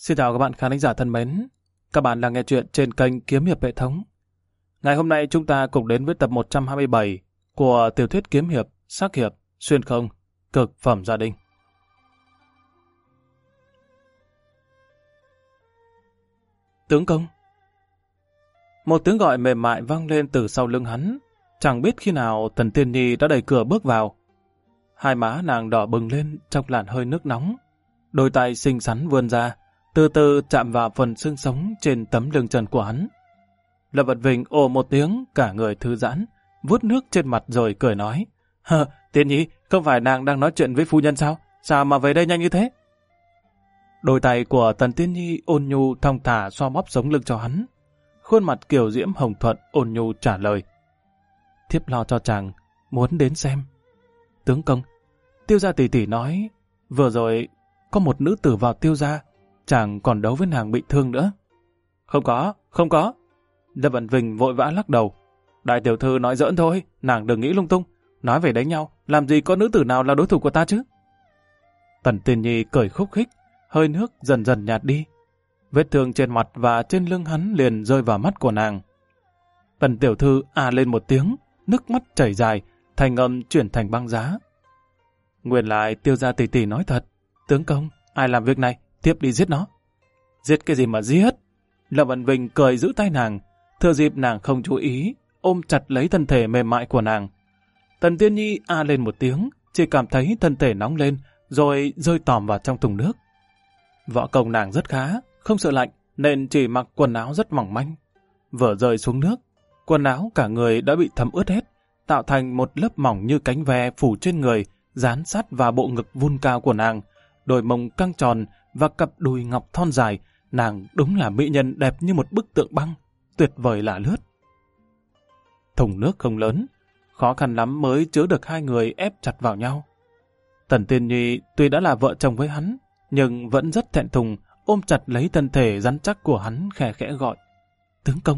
Xin chào các bạn khán giả thân mến. Các bạn đang nghe chuyện trên kênh Kiếm Hiệp Hệ Thống. Ngày hôm nay chúng ta cùng đến với tập 127 của tiểu thuyết kiếm hiệp, sắc hiệp, xuyên không, cực phẩm gia đình. Tướng công. Một tiếng gọi mềm mại vang lên từ sau lưng hắn. Chẳng biết khi nào Tần Tiên Nhi đã đẩy cửa bước vào. Hai má nàng đỏ bừng lên trong làn hơi nước nóng. Đôi tay xinh xắn vươn ra, từ từ chạm vào phần xương sống trên tấm lưng trần của hắn. Lâm Vật Vinh ồ một tiếng, cả người thư giãn, vuốt nước trên mặt rồi cười nói: Tiên Nhi, không phải nàng đang nói chuyện với phu nhân sao? Sao mà về đây nhanh như thế? Đôi tay của Tần Tiên Nhi ôn nhu thong thả xoa bóp sống lưng cho hắn. Khuôn mặt kiều diễm hồng thuận ôn nhu trả lời: Thiếp lo cho chàng, muốn đến xem. Tướng công, Tiêu gia tỷ tỷ nói, vừa rồi có một nữ tử vào Tiêu gia, chàng còn đấu với nàng bị thương nữa. Không có. Lâm Vận Vinh vội vã lắc đầu. Đại tiểu thư nói giỡn thôi, nàng đừng nghĩ lung tung. Nói về đánh nhau, làm gì có nữ tử nào là đối thủ của ta chứ? Tần Tiên Nhi cười khúc khích, hơi nước dần dần nhạt đi. Vết thương trên mặt và trên lưng hắn liền rơi vào mắt của nàng. Tần tiểu thư lên một tiếng, nước mắt chảy dài, thành âm chuyển thành băng giá. Nguyên lại Tiêu gia tỷ tỷ nói thật. Tướng công, ai làm việc này, tiếp đi giết nó. Giết cái gì mà giết? Lâm Vận Vinh cười giữ tay nàng, thừa dịp nàng không chú ý, ôm chặt lấy thân thể mềm mại của nàng. Tần Tiên Nhi lên một tiếng, chỉ cảm thấy thân thể nóng lên, rồi rơi tòm vào trong thùng nước. Võ công nàng rất khá, không sợ lạnh, nên chỉ mặc quần áo rất mỏng manh. Vừa rơi xuống nước, quần áo cả người đã bị thấm ướt hết, tạo thành một lớp mỏng như cánh ve phủ trên người, dán sát vào bộ ngực vun cao của nàng, đôi mông căng tròn và cặp đùi ngọc thon dài. Nàng đúng là mỹ nhân đẹp như một bức tượng băng, tuyệt vời lạ lướt. Thùng nước không lớn, khó khăn lắm mới chứa được hai người ép chặt vào nhau. Tần Tiên Nhi tuy đã là vợ chồng với hắn, nhưng vẫn rất thẹn thùng, ôm chặt lấy thân thể rắn chắc của hắn, khẽ khẽ gọi: Tướng công.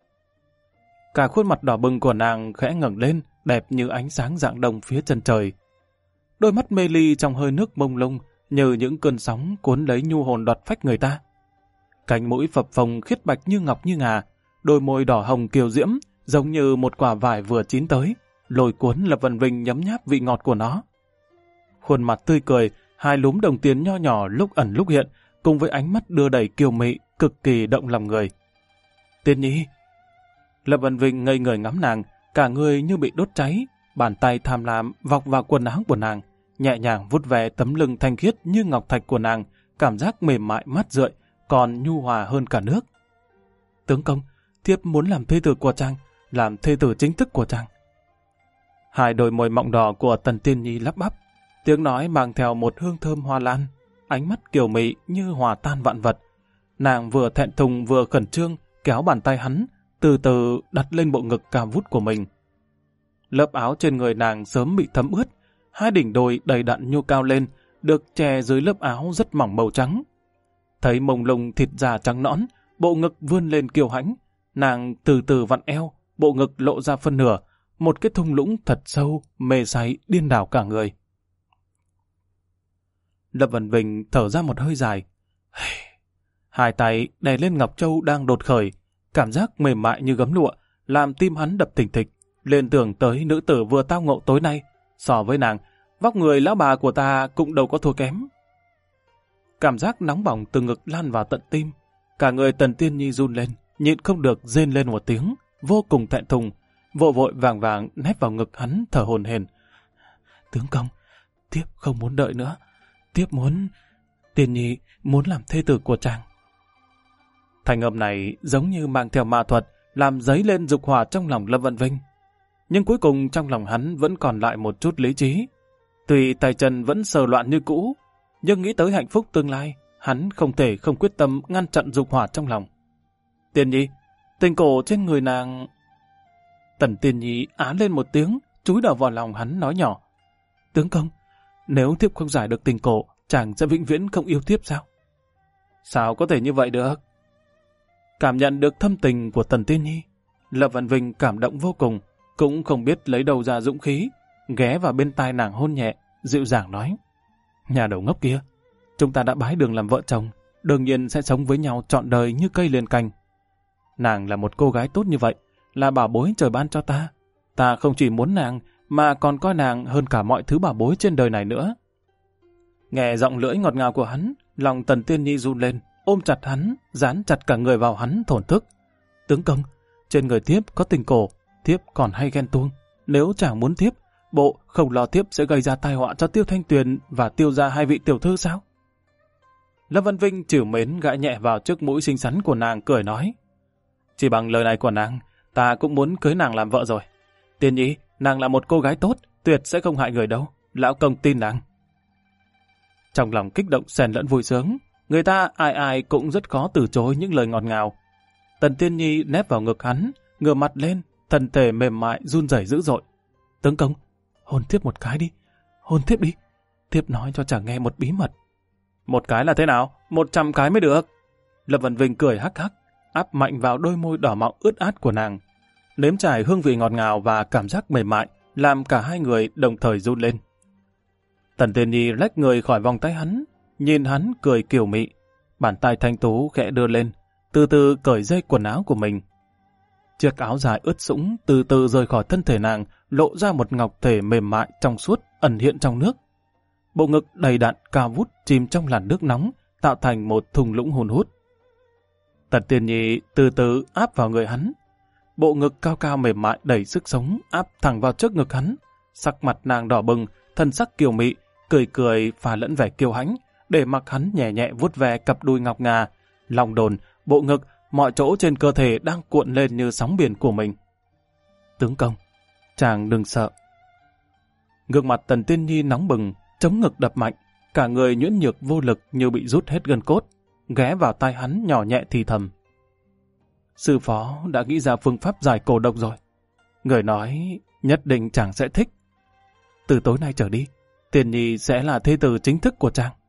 Cả khuôn mặt đỏ bừng của nàng khẽ ngẩng lên, đẹp như ánh sáng rạng đông phía chân trời. Đôi mắt mê ly trong hơi nước mông lung, như những cơn sóng cuốn lấy nhu hồn đoạt phách người ta. Cánh mũi phập phồng khiết bạch như ngọc như ngà, đôi môi đỏ hồng kiều diễm, giống như một quả vải vừa chín tới, lôi cuốn Lâm Vận Vinh nhấm nháp vị ngọt của nó. Khuôn mặt tươi cười, hai lúm đồng tiền nho nhỏ lúc ẩn lúc hiện, cùng với ánh mắt đưa đẩy kiều mị, cực kỳ động lòng người. Tiên Nhi. Lâm Vận Vinh ngây người ngắm nàng, cả người như bị đốt cháy, bàn tay tham lam vọc vào quần áo của nàng, nhẹ nhàng vuốt ve tấm lưng thanh khiết như ngọc thạch của nàng, cảm giác mềm mại mát rượi, còn nhu hòa hơn cả nước. Tướng công, thiếp muốn làm thê tử của chàng, làm thê tử chính thức của chàng. Hai đôi môi mọng đỏ của Tần Tiên Nhi lắp bắp, tiếng nói mang theo một hương thơm hoa lan, ánh mắt kiều mị như hòa tan vạn vật. Nàng vừa thẹn thùng vừa khẩn trương, kéo bàn tay hắn, từ từ đặt lên bộ ngực cao vút của mình. Lớp áo trên người nàng sớm bị thấm ướt, hai đỉnh đồi đầy đặn nhô cao lên, được che dưới lớp áo rất mỏng màu trắng. Thấy mông lung thịt già trắng nõn, bộ ngực vươn lên kiêu hãnh, nàng từ từ vặn eo, bộ ngực lộ ra phân nửa, một cái thung lũng thật sâu, mê say điên đảo cả người. Lâm Vận Vinh thở ra một hơi dài. Hai tay đè lên ngọc châu đang đột khởi, cảm giác mềm mại như gấm lụa, làm tim hắn đập thình thịch, liên tưởng tới nữ tử vừa tao ngộ tối nay. So với nàng, vóc người lão bà của ta cũng đâu có thua kém. Cảm giác nóng bỏng từ ngực lan vào tận tim, cả người Tần Tiên Nhi run lên, nhịn không được rên lên một tiếng, vô cùng thẹn thùng, vội vội vàng vàng nép vào ngực hắn thở hổn hển. Tướng công, thiếp không muốn đợi nữa, thiếp muốn... Tiên Nhi muốn làm thê tử của chàng. Thành âm này giống như mang theo ma thuật, làm dấy lên dục hỏa trong lòng Lâm Vận Vinh. Nhưng cuối cùng trong lòng hắn vẫn còn lại một chút lý trí. Tuy tay chân vẫn sờ loạn như cũ, nhưng nghĩ tới hạnh phúc tương lai, hắn không thể không quyết tâm ngăn chặn dục hỏa trong lòng. Tiên Nhi, tình cổ trên người nàng... Tần Tiên Nhi á lên một tiếng, chúi đầu vào lòng hắn nói nhỏ: Tướng công, nếu thiếp không giải được tình cổ, chàng sẽ vĩnh viễn không yêu thiếp sao? Sao có thể như vậy được? Cảm nhận được thâm tình của Tần Tiên Nhi, Lâm Vận Vinh cảm động vô cùng, cũng không biết lấy đâu ra dũng khí, ghé vào bên tai nàng hôn nhẹ, dịu dàng nói: Nhà đầu ngốc kia, chúng ta đã bái đường làm vợ chồng, đương nhiên sẽ sống với nhau trọn đời như cây liền cành. Nàng là một cô gái tốt như vậy, là bảo bối trời ban cho ta. Ta không chỉ muốn nàng, mà còn coi nàng hơn cả mọi thứ bảo bối trên đời này nữa. Nghe giọng lưỡi ngọt ngào của hắn, lòng Tần Tiên Nhi run lên, ôm chặt hắn, dán chặt cả người vào hắn thổn thức. Tướng công, trên người thiếp có tình cổ, thiếp còn hay ghen tuông. Nếu chàng muốn thiếp, bộ không lo thiếp sẽ gây ra tai họa cho Tiêu Thanh Tuyền và tiêu ra hai vị tiểu thư sao? Lâm Văn Vinh trìu mến gãi nhẹ vào trước mũi xinh xắn của nàng, cười nói. Chỉ bằng lời này của nàng, ta cũng muốn cưới nàng làm vợ rồi. Tiên Nhi, nàng là một cô gái tốt, tuyệt sẽ không hại người đâu. Lão công tin nàng. Trong lòng kích động xen lẫn vui sướng, người ta ai ai cũng rất khó từ chối những lời ngọt ngào. Tần Tiên Nhi nép vào ngực hắn, ngửa mặt lên, thân thể mềm mại run rẩy dữ dội. Tướng công, hôn thiếp một cái đi, hôn thiếp đi. Thiếp nói cho chàng nghe một bí mật. Một cái là thế nào? 100 cái mới được. Lâm Văn Vinh cười hắc hắc, áp mạnh vào đôi môi đỏ mọng ướt át của nàng. Nếm trải hương vị ngọt ngào và cảm giác mềm mại, làm cả hai người đồng thời run lên. Tần Tiên Nhi lách người khỏi vòng tay hắn, nhìn hắn cười kiều mị. Bàn tay thanh tú khẽ đưa lên, từ từ cởi dây quần áo của mình. Chiếc áo dài ướt sũng từ từ rời khỏi thân thể nàng, lộ ra một ngọc thể mềm mại trong suốt ẩn hiện trong nước. Bộ ngực đầy đặn cao vút chìm trong làn nước nóng, tạo thành một thung lũng hun hút. Tần Tiên Nhi từ từ áp vào người hắn. Bộ ngực cao cao mềm mại đầy sức sống áp thẳng vào trước ngực hắn. Sắc mặt nàng đỏ bừng, thân sắc kiều mị, cười cười pha lẫn vẻ kiêu hãnh, để mặc hắn nhẹ nhẹ vuốt ve cặp đùi ngọc ngà, lòng đồn, bộ ngực, mọi chỗ trên cơ thể đang cuộn lên như sóng biển của mình. Tướng công, chàng đừng sợ. Gương mặt Tần Tiên Nhi nóng bừng, chống ngực đập mạnh, cả người nhuyễn nhược vô lực như bị rút hết gân cốt, ghé vào tai hắn nhỏ nhẹ thì thầm. Sư phó đã nghĩ ra phương pháp giải cổ độc rồi. Người nói nhất định chàng sẽ thích. Từ tối nay trở đi, Tiên Nhi sẽ là thê tử chính thức của chàng.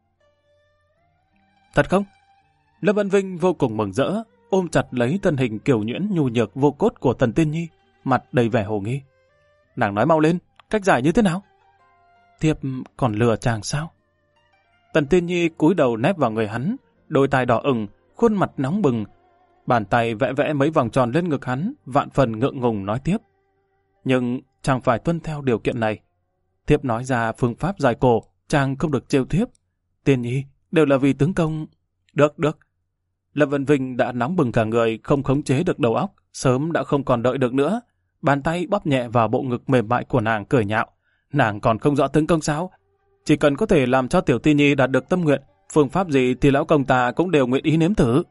Thật không? Lâm Văn Vinh vô cùng mừng rỡ, ôm chặt lấy thân hình kiều nhuyễn nhu nhược vô cốt của Tần Tiên Nhi, mặt đầy vẻ hồ nghi. Nàng nói mau lên, cách giải như thế nào? Thiếp còn lừa chàng sao? Tần Tiên Nhi cúi đầu nép vào người hắn, đôi tai đỏ ửng, khuôn mặt nóng bừng, bàn tay vẽ vẽ mấy vòng tròn lên ngực hắn, vạn phần ngượng ngùng nói tiếp. Nhưng chàng phải tuân theo điều kiện này. Thiếp nói ra phương pháp giải cổ, chàng không được trêu thiếp. Tiên Nhi, đều là vì tướng công. Được. Lâm Văn Vinh đã nóng bừng cả người, không khống chế được đầu óc, sớm đã không còn đợi được nữa. Bàn tay bóp nhẹ vào bộ ngực mềm mại của nàng, cười nhạo. Nàng còn không rõ tướng công sao? Chỉ cần có thể làm cho tiểu Tiên Nhi đạt được tâm nguyện, phương pháp gì thì lão công ta cũng đều nguyện ý nếm thử.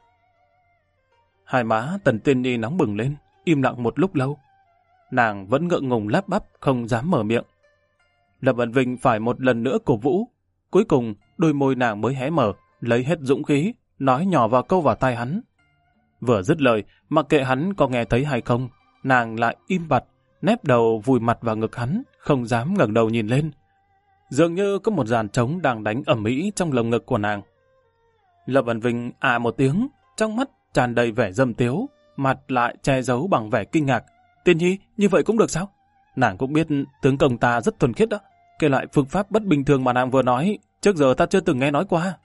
Hai má Tần Tiên Nhi nóng bừng lên, im lặng một lúc lâu. Nàng vẫn ngượng ngùng lắp bắp, không dám mở miệng. Lâm Văn Vinh phải một lần nữa cổ vũ. Cuối cùng, đôi môi nàng mới hé mở, lấy hết dũng khí, nói nhỏ vào câu vào tai hắn. Vừa dứt lời, mặc kệ hắn có nghe thấy hay không, nàng lại im bặt, nép đầu vùi mặt vào ngực hắn, không dám ngẩng đầu nhìn lên. Dường như có một dàn trống đang đánh ầm ĩ trong lồng ngực của nàng. Lâm Văn Vinh một tiếng, trong mắt tràn đầy vẻ dâm tiếu, mặt lại che giấu bằng vẻ kinh ngạc. Tiên Nhi, như vậy cũng được sao? Nàng cũng biết tướng công ta rất thuần khiết đó. Kể lại phương pháp bất bình thường mà nàng vừa nói, trước giờ ta chưa từng nghe nói qua.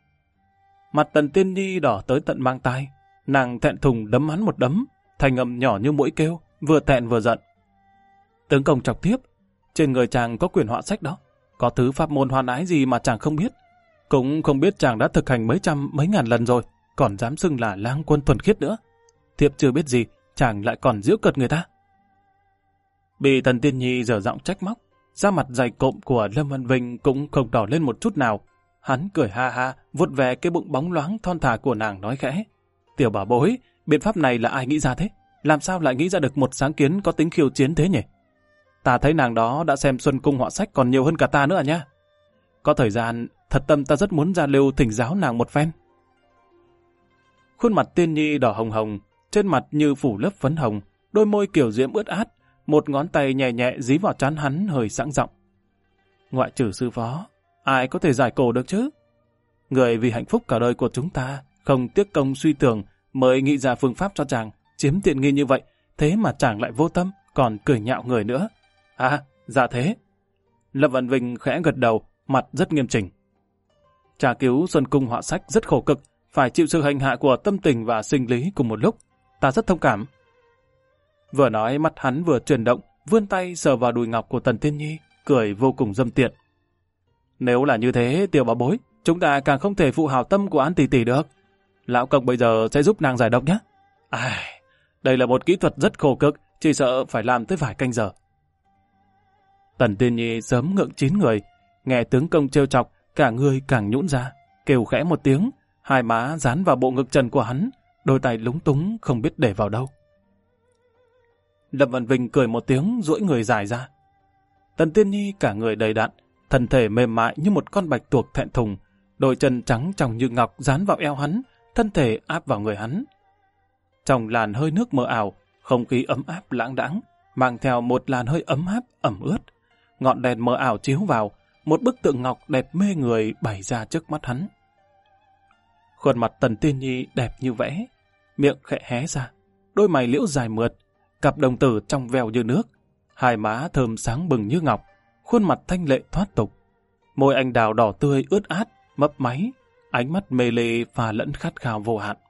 Mặt Tần Tiên Nhi đỏ tới tận mang tai. Nàng thẹn thùng đấm hắn một đấm, thành âm nhỏ như mũi kêu, vừa thẹn vừa giận. Tướng công chọc tiếp, trên người chàng có quyển họa sách đó. Có thứ pháp môn hoan ái gì mà chàng không biết. Cũng không biết chàng đã thực hành mấy trăm mấy ngàn lần rồi, còn dám xưng là lang quân thuần khiết nữa. Thiếp chưa biết gì, chàng lại còn giễu cợt người ta. Bị Tần Tiên Nhi dở giọng trách móc, da mặt dày cộm của Lâm Văn Vinh cũng không đỏ lên một chút nào. Hắn cười ha ha, vuốt về cái bụng bóng loáng thon thả của nàng nói khẽ. Tiểu bảo bối, biện pháp này là ai nghĩ ra thế? Làm sao lại nghĩ ra được một sáng kiến có tính khiêu chiến thế nhỉ? Ta thấy nàng đó đã xem Xuân Cung họa sách còn nhiều hơn cả ta nữa nha. Có thời gian, thật tâm ta rất muốn ra lưu thỉnh giáo nàng một phen. Khuôn mặt Tiên Nhi đỏ hồng hồng, trên mặt như phủ lớp phấn hồng, đôi môi kiểu diễm ướt át, một ngón tay nhẹ nhẹ dí vào trán hắn hơi sẵn giọng. Ngoại trừ sư phó, ai có thể giải cổ được chứ? Người vì hạnh phúc cả đời của chúng ta, không tiếc công suy tưởng mới nghĩ ra phương pháp cho chàng, chiếm tiện nghi như vậy, thế mà chàng lại vô tâm, còn cười nhạo người nữa. Dạ thế. Lâm Văn Vinh khẽ gật đầu, mặt rất nghiêm chỉnh. Tra cứu Xuân Cung họa sách rất khổ cực, phải chịu sự hành hạ của tâm tình và sinh lý cùng một lúc. Ta rất thông cảm. Vừa nói mắt hắn vừa chuyển động, vươn tay sờ vào đùi ngọc của Tần Tiên Nhi, cười vô cùng dâm tiện. Nếu là như thế, tiểu bảo bối, chúng ta càng không thể phụ hảo tâm của An tỷ tỷ được. Lão công bây giờ sẽ giúp nàng giải độc nhé. Đây là một kỹ thuật rất khổ cực, chỉ sợ phải làm tới vài canh giờ. Tần Tiên Nhi sớm ngượng chín người, nghe tướng công trêu chọc, cả người càng nhũn ra, kêu khẽ một tiếng, hai má dán vào bộ ngực trần của hắn, đôi tay lúng túng không biết để vào đâu. Lâm Văn Vinh cười một tiếng, duỗi người dài ra. Tần Tiên Nhi cả người đầy đặn, thân thể mềm mại như một con bạch tuộc thẹn thùng, đôi chân trắng trong như ngọc dán vào eo hắn, thân thể áp vào người hắn. Trong làn hơi nước mờ ảo, không khí ấm áp lãng đãng, mang theo một làn hơi ấm áp ẩm ướt. Ngọn đèn mờ ảo chiếu vào, một bức tượng ngọc đẹp mê người bày ra trước mắt hắn. Khuôn mặt Tần Tiên Nhi đẹp như vẽ, miệng khẽ hé ra, đôi mày liễu dài mượt, cặp đồng tử trong veo như nước, hai má thơm sáng bừng như ngọc, khuôn mặt thanh lệ thoát tục, môi anh đào đỏ tươi ướt át, mấp máy, ánh mắt mê lê pha lẫn khát khao vô hạn.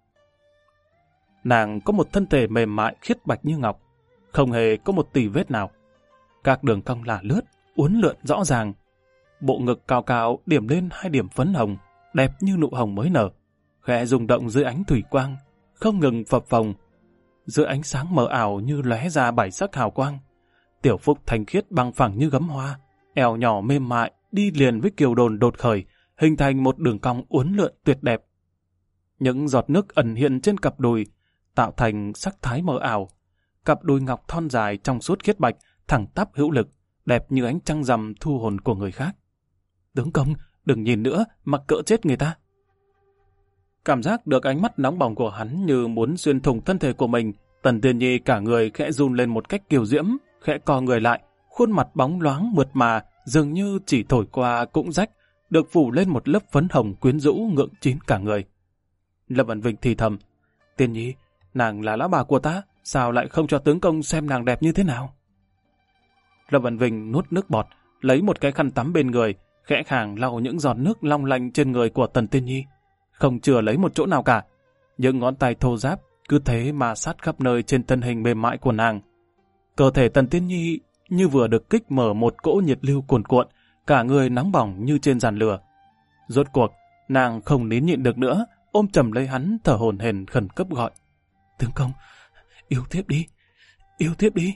Nàng có một thân thể mềm mại khiết bạch như ngọc, không hề có một tì vết nào. Các đường cong lả lướt, uốn lượn rõ ràng. Bộ ngực cao cao điểm lên hai điểm phấn hồng, đẹp như nụ hồng mới nở, khẽ rung động dưới ánh thủy quang, không ngừng phập phồng. Giữa ánh sáng mờ ảo như lóe ra bảy sắc hào quang, tiểu phúc thanh khiết bằng phẳng như gấm hoa, eo nhỏ mềm mại đi liền với kiều đồn đột khởi, hình thành một đường cong uốn lượn tuyệt đẹp. Những giọt nước ẩn hiện trên cặp đùi, tạo thành sắc thái mờ ảo. Cặp đùi ngọc thon dài trong suốt khiết bạch, thẳng tắp hữu lực, đẹp như ánh trăng rằm thu hồn của người khác. Tướng công, đừng nhìn nữa, mặc cỡ chết người ta. Cảm giác được ánh mắt nóng bỏng của hắn như muốn xuyên thủng thân thể của mình, Tần Tiên Nhi cả người khẽ run lên một cách kiều diễm, khẽ co người lại, khuôn mặt bóng loáng mượt mà, dường như chỉ thổi qua cũng rách, được phủ lên một lớp phấn hồng quyến rũ ngượng chín cả người. Lâm Văn Vinh thì thầm, Tiên Nhi, nàng là lão bà của ta, sao lại không cho tướng công xem nàng đẹp như thế nào? Lâm Văn Vinh nuốt nước bọt, lấy một cái khăn tắm bên người, khẽ khàng lau những giọt nước long lanh trên người của Tần Tiên Nhi. Không chừa lấy một chỗ nào cả. Những ngón tay thô ráp cứ thế mà sát khắp nơi trên thân hình mềm mại của nàng. Cơ thể Tần Tiên Nhi như vừa được kích mở một cỗ nhiệt lưu cuồn cuộn, cả người nóng bỏng như trên giàn lửa. Rốt cuộc, nàng không nín nhịn được nữa, ôm chầm lấy hắn thở hổn hển khẩn cấp gọi. Tướng công, yêu thiếp đi, yêu thiếp đi.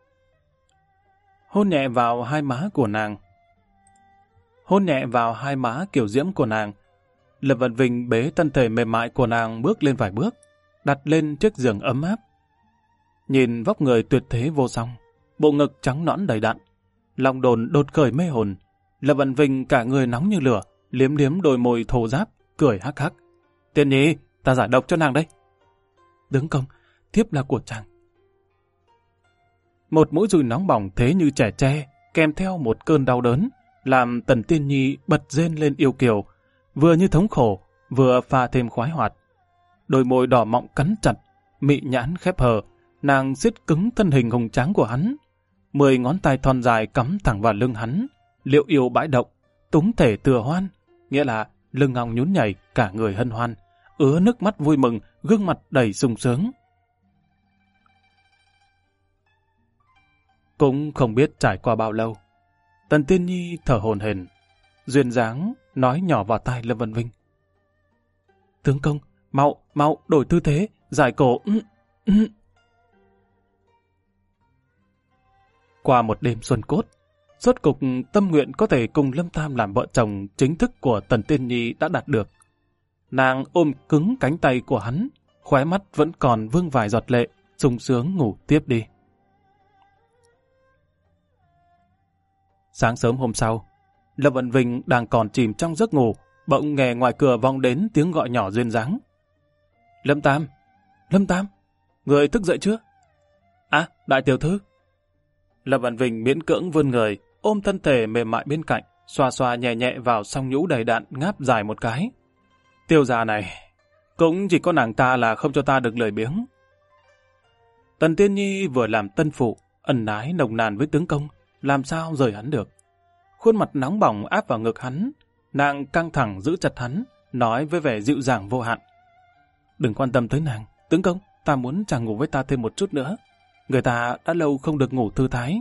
Hôn nhẹ vào hai má của nàng. Hôn nhẹ vào hai má kiểu diễm của nàng. Lâm Văn Vinh bế thân thể mềm mại của nàng bước lên vài bước, đặt lên chiếc giường ấm áp. Nhìn vóc người tuyệt thế vô song, bộ ngực trắng nõn đầy đặn, lòng đồn đột khởi mê hồn. Lâm Văn Vinh cả người nóng như lửa, liếm liếm đôi môi thô ráp, cười hắc hắc. Tiên Nhi, ta giải độc cho nàng đây. Tướng công, thiếp là của chàng. Một mũi dùi nóng bỏng thế như trẻ tre, kèm theo một cơn đau đớn, làm Tần Tiên Nhi bật rên lên yêu kiều, vừa như thống khổ, vừa pha thêm khoái hoạt. Đôi môi đỏ mọng cắn chặt, mị nhãn khép hờ, nàng siết cứng thân hình hùng tráng của hắn. 10 ngón tay thon dài cắm thẳng vào lưng hắn, liệu yêu bãi động, túng thể tựa hoan, nghĩa là lưng ngong nhún nhảy, cả người hân hoan, ứa nước mắt vui mừng, gương mặt đầy sung sướng. Cũng không biết trải qua bao lâu, Tần Tiên Nhi thở hổn hển, duyên dáng nói nhỏ vào tai Lâm Văn Vinh. Tướng công, mau đổi tư thế, giải cổ. Qua một đêm xuân cốt, rốt cục tâm nguyện có thể cùng Lâm Tam làm vợ chồng chính thức của Tần Tiên Nhi đã đạt được. Nàng ôm cứng cánh tay của hắn, khóe mắt vẫn còn vương vài giọt lệ, sung sướng ngủ tiếp đi. Sáng sớm hôm sau, Lâm Văn Vinh đang còn chìm trong giấc ngủ, bỗng nghe ngoài cửa vang đến tiếng gọi nhỏ duyên dáng. Lâm Tam, người thức dậy chưa? À, đại tiểu thư. Lâm Văn Vinh miễn cưỡng vươn người, ôm thân thể mềm mại bên cạnh, xoa xoa nhẹ nhẹ vào song nhũ đầy đặn, ngáp dài một cái. Tiêu gia này, cũng chỉ có nàng ta là không cho ta được lười biếng. Tần Tiên Nhi vừa làm tân phụ, ân ái nồng nàn với tướng công, làm sao rời hắn được. Khuôn mặt nóng bỏng áp vào ngực hắn, nàng căng thẳng giữ chặt hắn, nói với vẻ dịu dàng vô hạn. Đừng quan tâm tới nàng, tướng công, ta muốn chàng ngủ với ta thêm một chút nữa. Người ta đã lâu không được ngủ thư thái.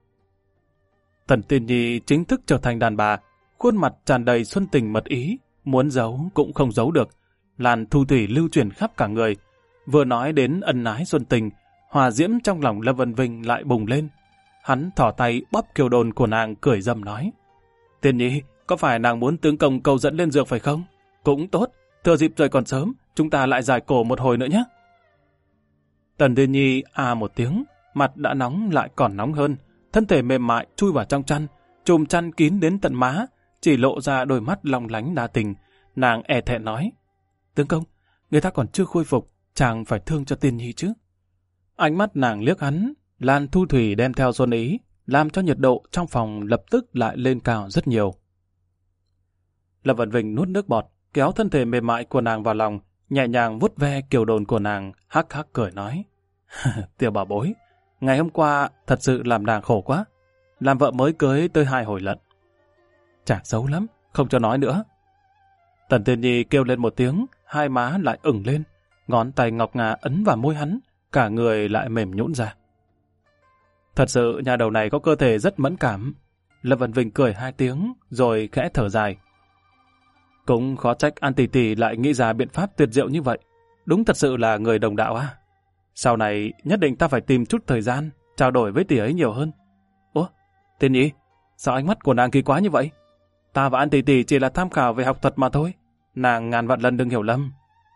Tần Tiên Nhi chính thức trở thành đàn bà, khuôn mặt tràn đầy xuân tình mật ý, muốn giấu cũng không giấu được. Làn thu thủy lưu chuyển khắp cả người. Vừa nói đến ân ái xuân tình, hòa diễm trong lòng Lâm Vân Vinh lại bùng lên. Hắn thỏ tay bóp kiều đồn của nàng, cười dâm nói: Tiên Nhi, có phải nàng muốn tướng công cầu dẫn lên giường phải không? Cũng tốt, thừa dịp trời còn sớm, chúng ta lại giải cổ một hồi nữa nhé. Tần Tiên Nhi một tiếng, mặt đã nóng lại còn nóng hơn, thân thể mềm mại chui vào trong chăn, chùm chăn kín đến tận má, chỉ lộ ra đôi mắt long lánh đa tình. Nàng e thẹn nói: Tướng công, người ta còn chưa khôi phục, chàng phải thương cho Tiên Nhi chứ. Ánh mắt nàng liếc hắn, làn thu thủy đem theo xuân ý, làm cho nhiệt độ trong phòng lập tức lại lên cao rất nhiều. Lâm Vân Vinh nuốt nước bọt, kéo thân thể mềm mại của nàng vào lòng, nhẹ nhàng vuốt ve kiều đồn của nàng, hắc hắc cười nói: Tiểu bảo bối, ngày hôm qua thật sự làm nàng khổ quá, làm vợ mới cưới tới 2 hồi lận. Chàng xấu lắm, không cho nói nữa. Tần Tiên Nhi kêu lên một tiếng, hai má lại ửng lên, ngón tay ngọc ngà ấn vào môi hắn, cả người lại mềm nhũn ra. Thật sự nhà đầu này có cơ thể rất mẫn cảm. Lâm Vân Vinh cười 2 tiếng, rồi khẽ thở dài. Cũng khó trách An tỷ tỷ lại nghĩ ra biện pháp tuyệt diệu như vậy. Đúng thật sự là người đồng đạo à. Sau này nhất định ta phải tìm chút thời gian, trao đổi với tỷ ấy nhiều hơn. Ủa, Tiên Nhi, sao ánh mắt của nàng kỳ quá như vậy? Ta và An tỷ tỷ chỉ là tham khảo về học thuật mà thôi. Nàng ngàn vạn lần đừng hiểu lầm.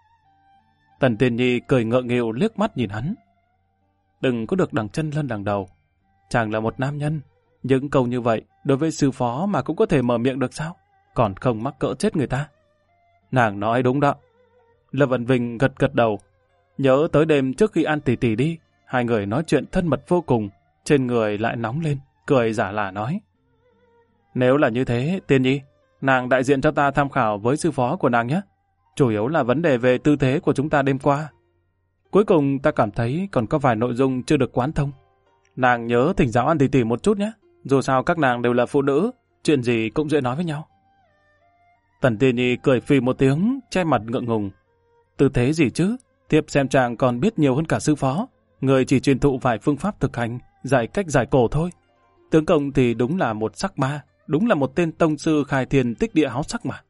Tần Tiên Nhi cười ngượng nghịu liếc mắt nhìn hắn. Đừng có được đằng chân lân đằng đầu. Chàng là một nam nhân. Những câu như vậy đối với sư phó mà cũng có thể mở miệng được sao? Còn không mắc cỡ chết người ta. Nàng nói đúng đó. Lâm Vân Vinh gật gật đầu. Nhớ tới đêm trước khi An tỷ tỷ đi, hai người nói chuyện thân mật vô cùng, trên người lại nóng lên, cười giả lả nói: Nếu là như thế, Tiên Nhi, nàng đại diện cho ta tham khảo với sư phó của nàng nhé. Chủ yếu là vấn đề về tư thế của chúng ta đêm qua. Cuối cùng ta cảm thấy còn có vài nội dung chưa được quán thông. Nàng nhớ thỉnh giáo An tỷ tỷ một chút nhé. Dù sao các nàng đều là phụ nữ, chuyện gì cũng dễ nói với nhau. Tần Tiên Nhi cười phì một tiếng, che mặt ngượng ngùng. Tư thế gì chứ? Thiếp xem chàng còn biết nhiều hơn cả sư phó. Người chỉ truyền thụ vài phương pháp thực hành, dạy cách giải cổ thôi. Tướng công thì đúng là một sắc ma, đúng là một tên tông sư khai thiên tích địa háo sắc mà.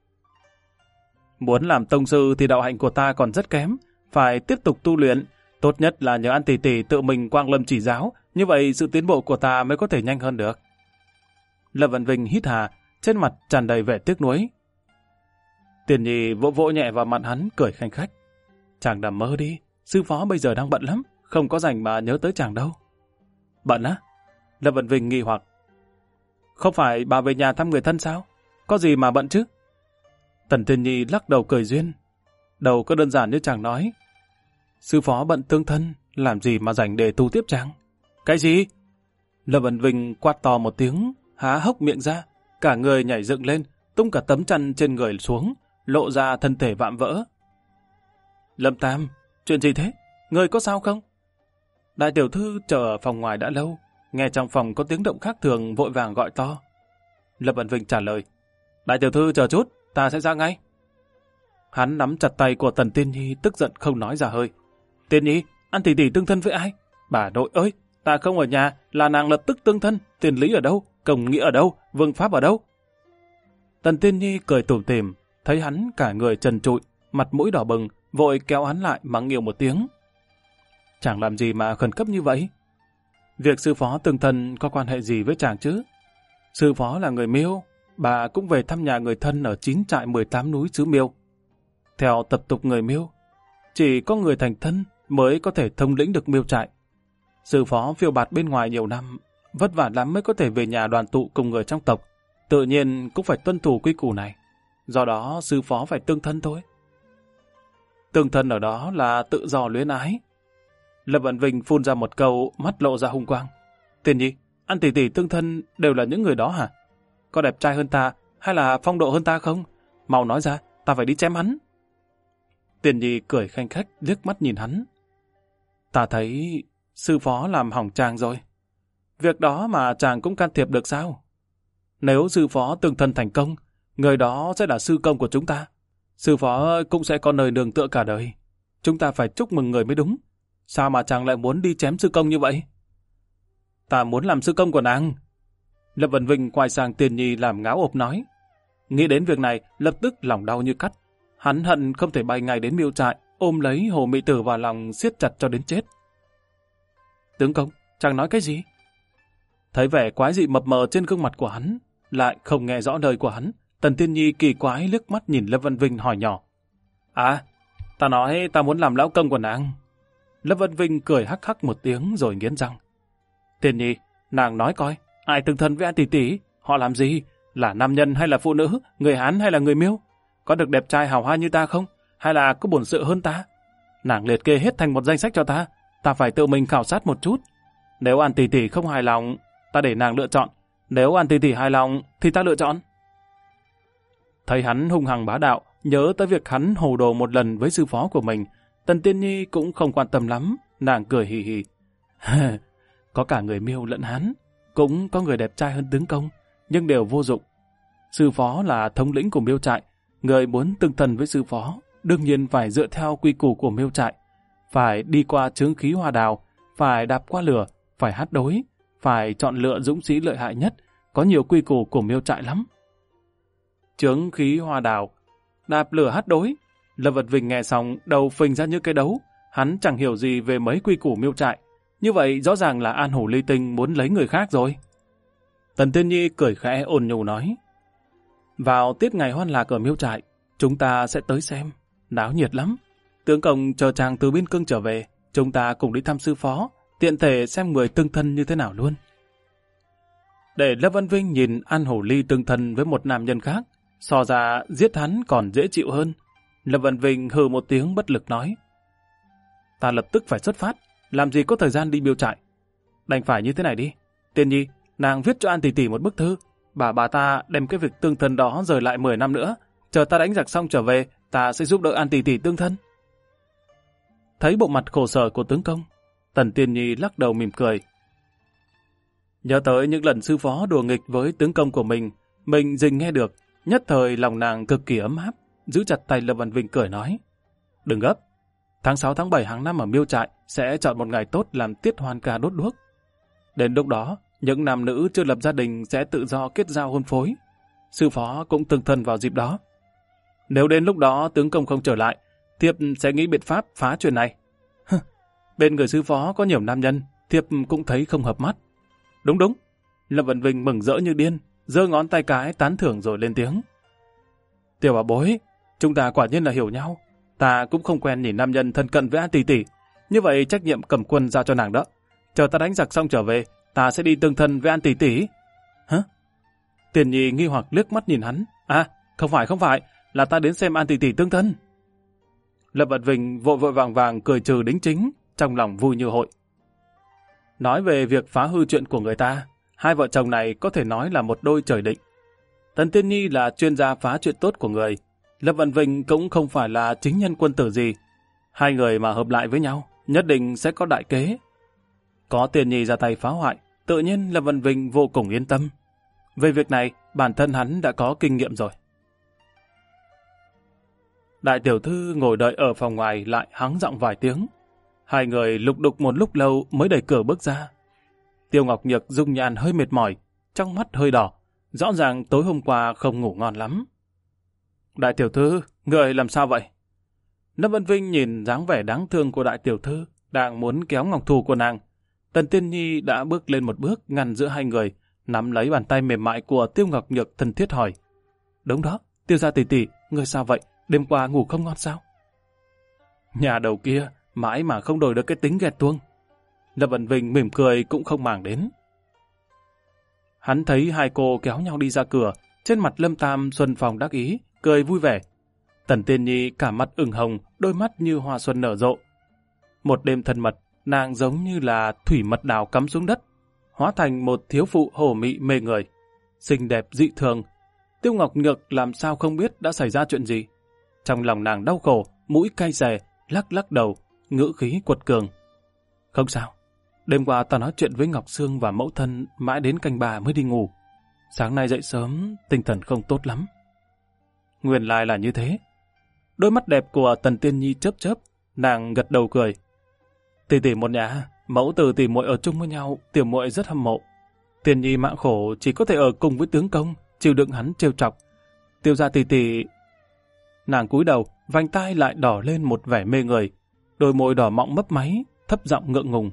Muốn làm tông sư thì đạo hạnh của ta còn rất kém, phải tiếp tục tu luyện. Tốt nhất là nhờ An tỷ tỷ tự mình quang lâm chỉ giáo, như vậy sự tiến bộ của ta mới có thể nhanh hơn được. Lâm Vân Vinh hít hà, trên mặt tràn đầy vẻ tiếc nuối. Tiên Nhi vỗ vỗ nhẹ vào mặt hắn, cười khanh khách. Chàng nằm mơ đi, sư phó bây giờ đang bận lắm, không có rảnh mà nhớ tới chàng đâu. Bận á? Lâm Vân Vinh nghi hoặc. Không phải bà về nhà thăm người thân sao? Có gì mà bận chứ? Tần Tiên Nhi lắc đầu cười duyên. Đâu có đơn giản như chàng nói. Sư phó bận tương thân, làm gì mà rảnh để tu tiếp chàng? Cái gì? Lâm Vân Vinh quát to một tiếng, há hốc miệng ra, cả người nhảy dựng lên, tung cả tấm chăn trên người xuống, lộ ra thân thể vạm vỡ. Lâm Tam, chuyện gì thế? Người có sao không? Đại tiểu thư chờ ở phòng ngoài đã lâu, nghe trong phòng có tiếng động khác thường vội vàng gọi to. Lâm Vân Vinh trả lời: Đại tiểu thư chờ chút, ta sẽ ra ngay. Hắn nắm chặt tay của Tần Tiên Nhi, tức giận không nói ra hơi. Tiên Nhi, An tỷ tỷ tương thân với ai? Bà nội ơi, ta không ở nhà là nàng lập tức tương thân. Tiền lý ở đâu? Công nghĩa ở đâu? Vương pháp ở đâu? Tần Tiên Nhi cười tủm tỉm, thấy hắn cả người trần trụi, mặt mũi đỏ bừng, vội kéo hắn lại mắng nhiều một tiếng. Chàng làm gì mà khẩn cấp như vậy? Việc sư phó tương thân có quan hệ gì với chàng chứ? Sư phó là người Miêu, bà cũng về thăm nhà người thân ở 9 trại 18 núi xứ Miêu. Theo tập tục người Miêu, chỉ có người thành thân mới có thể thông lĩnh được Miêu trại. Sư phó phiêu bạt bên ngoài nhiều năm, vất vả lắm mới có thể về nhà đoàn tụ cùng người trong tộc, tự nhiên cũng phải tuân thủ quy củ này. Do đó sư phó phải tương thân thôi. Tương thân ở đó là tự do luyến ái. Lâm Vân Vinh phun ra một câu, mắt lộ ra hung quang. Tiên Nhi, An tỷ tỷ tương thân đều là những người đó hả? Có đẹp trai hơn ta hay là phong độ hơn ta không? Mau nói ra, ta phải đi chém hắn. Tiên Nhi cười khanh khách liếc mắt nhìn hắn. Ta thấy sư phó làm hỏng chàng rồi. Việc đó mà chàng cũng can thiệp được sao? Nếu sư phó tương thân thành công, người đó sẽ là sư công của chúng ta. Sư phó cũng sẽ có nơi nương tựa cả đời. Chúng ta phải chúc mừng người mới đúng. Sao mà chàng lại muốn đi chém sư công như vậy? Ta muốn làm sư công của nàng. Lâm Vân Vinh quay sang Tiên Nhi làm ngáo ộp nói. Nghĩ đến việc này, lập tức lòng đau như cắt. Hắn hận không thể bay ngay đến miêu trại, ôm lấy Hồ Mị Tử vào lòng siết chặt cho đến chết. Tướng công, chàng nói cái gì? Thấy vẻ quái dị mập mờ trên gương mặt của hắn, lại không nghe rõ lời của hắn, Tần Tiên Nhi kỳ quái liếc mắt nhìn Lâm Vân Vinh hỏi nhỏ. À, ta nói ta muốn làm lão công của nàng. Lâm Vân Vinh cười hắc hắc một tiếng rồi nghiến răng. Tiên Nhi, nàng nói coi, ai từng thân với An tỷ tỷ, họ làm gì? Là nam nhân hay là phụ nữ, người Hán hay là người Miêu? Có được đẹp trai hào hoa như ta không? Hay là có bổn sự hơn ta? Nàng liệt kê hết thành một danh sách cho ta phải tự mình khảo sát một chút. Nếu An tỷ tỷ không hài lòng, ta để nàng lựa chọn. Nếu An tỷ tỷ hài lòng, thì ta lựa chọn. Thấy hắn hung hăng bá đạo, nhớ tới việc hắn hồ đồ một lần với sư phó của mình, Tần Tiên Nhi cũng không quan tâm lắm, nàng cười hì hì. Có cả người Miêu lẫn Hán, cũng có người đẹp trai hơn tướng công, nhưng đều vô dụng. Sư phó là thống lĩnh của Miêu trại, người muốn tương thân với sư phó, đương nhiên phải dựa theo quy củ của Miêu trại, phải đi qua chướng khí hoa đào, phải đạp qua lửa, phải hát đối, phải chọn lựa dũng sĩ lợi hại nhất, có nhiều quy củ của Miêu trại lắm. Chướng khí hoa đào, đạp lửa hát đối. Lâm Vật Vinh nghe xong đầu phình ra như cái đấu, hắn chẳng hiểu gì về mấy quy củ Miêu trại. Như vậy rõ ràng là An Hổ Ly Tinh muốn lấy người khác rồi. Tần Tiên Nhi cười khẽ ôn nhu nói. Vào tiết ngày hoan lạc ở Miêu trại, chúng ta sẽ tới xem, náo nhiệt lắm. Tướng công chờ chàng từ biên cương trở về, chúng ta cùng đi thăm sư phó, tiện thể xem người tương thân như thế nào luôn. Để Lâm Văn Vinh nhìn An Hổ Ly tương thân với một nam nhân khác, so ra giết hắn còn dễ chịu hơn. Lâm Văn Vinh hừ một tiếng bất lực nói. Ta lập tức phải xuất phát, làm gì có thời gian đi Miêu trại. Đành phải như thế này đi. Tiên Nhi, nàng viết cho An tỷ tỷ một bức thư, bà ta đem cái việc tương thân đó rời lại 10 năm nữa. Chờ ta đánh giặc xong trở về, ta sẽ giúp đỡ An tỷ tỷ tương thân. Thấy bộ mặt khổ sở của tướng công, Tần Tiên Nhi lắc đầu mỉm cười. Nhớ tới những lần sư phó đùa nghịch với tướng công của mình dình nghe được, nhất thời lòng nàng cực kỳ ấm áp, giữ chặt tay Lâm Văn Vinh cười nói. Đừng gấp, tháng 6 tháng 7 hàng năm ở Miêu trại sẽ chọn một ngày tốt làm tiết hoan ca đốt đuốc. Đến lúc đó, những nam nữ chưa lập gia đình sẽ tự do kết giao hôn phối. Sư phó cũng tương thân vào dịp đó. Nếu đến lúc đó tướng công không trở lại, thiếp sẽ nghĩ biện pháp phá chuyện này. Bên người sư phó có nhiều nam nhân, thiếp cũng thấy không hợp mắt. Đúng. Lâm Văn Vinh mừng rỡ như điên, giơ ngón tay cái tán thưởng rồi lên tiếng. Tiểu bảo bối, chúng ta quả nhiên là hiểu nhau. Ta cũng không quen nhìn nam nhân thân cận với An tỷ tỷ. Như vậy trách nhiệm cầm quân giao cho nàng đó. Chờ ta đánh giặc xong trở về, ta sẽ đi tương thân với An tỷ tỷ. Hả? Tiền Nhi nghi hoặc liếc mắt nhìn hắn. À, không phải, là ta đến xem An tỷ tỷ tương thân. Lâm Văn Vinh vội vàng cười trừ đính chính, trong lòng vui như hội. Nói về việc phá hư chuyện của người ta, hai vợ chồng này có thể nói là một đôi trời định. Tần Tiên Nhi là chuyên gia phá chuyện tốt của người, Lâm Văn Vinh cũng không phải là chính nhân quân tử gì. Hai người mà hợp lại với nhau, nhất định sẽ có đại kế. Có Tiên Nhi ra tay phá hoại, tự nhiên Lâm Văn Vinh vô cùng yên tâm. Về việc này, bản thân hắn đã có kinh nghiệm rồi. Đại tiểu thư ngồi đợi ở phòng ngoài lại hắng giọng vài tiếng. Hai người lục đục một lúc lâu mới đẩy cửa bước ra. Tiêu Ngọc Nhược dung nhan hơi mệt mỏi, trong mắt hơi đỏ, rõ ràng tối hôm qua không ngủ ngon lắm. Đại tiểu thư, người làm sao vậy? Lâm Văn Vinh nhìn dáng vẻ đáng thương của đại tiểu thư, đang muốn kéo ngọc thù của nàng. Tần Tiên Nhi đã bước lên một bước ngăn giữa hai người, nắm lấy bàn tay mềm mại của Tiêu Ngọc Nhược thân thiết hỏi. Đúng đó, Tiêu gia tỷ tỷ, người sao vậy? Đêm qua ngủ không ngon sao? Nhà đầu kia, mãi mà không đổi được cái tính ghét tuông. Lâm Văn Vinh mỉm cười cũng không màng đến. Hắn thấy hai cô kéo nhau đi ra cửa, trên mặt Lâm Tam xuân phong đắc ý, cười vui vẻ. Tần Tiên Nhi cả mặt ửng hồng, đôi mắt như hoa xuân nở rộ. Một đêm thân mật, nàng giống như là thủy mật đào cắm xuống đất, hóa thành một thiếu phụ hồ mị mê người. Xinh đẹp dị thường. Tiêu Ngọc Nhược làm sao không biết đã xảy ra chuyện gì. Trong lòng nàng đau khổ, mũi cay xè, lắc đầu, ngữ khí quật cường. Không sao, đêm qua ta nói chuyện với Ngọc Sương và mẫu thân mãi đến canh 3 mới đi ngủ. Sáng nay dậy sớm, tinh thần không tốt lắm. Nguyên lai là như thế. Đôi mắt đẹp của Tần Tiên Nhi chớp chớp, nàng gật đầu cười. Tỷ tỷ một nhà, mẫu tử tỷ muội ở chung với nhau, tiểu muội rất hâm mộ. Tiên Nhi mạng khổ chỉ có thể ở cùng với tướng công, chịu đựng hắn trêu chọc. Tiêu gia tỷ tỷ. Nàng cúi đầu, vành tai lại đỏ lên một vẻ mê người, đôi môi đỏ mọng mấp máy, thấp giọng ngượng ngùng.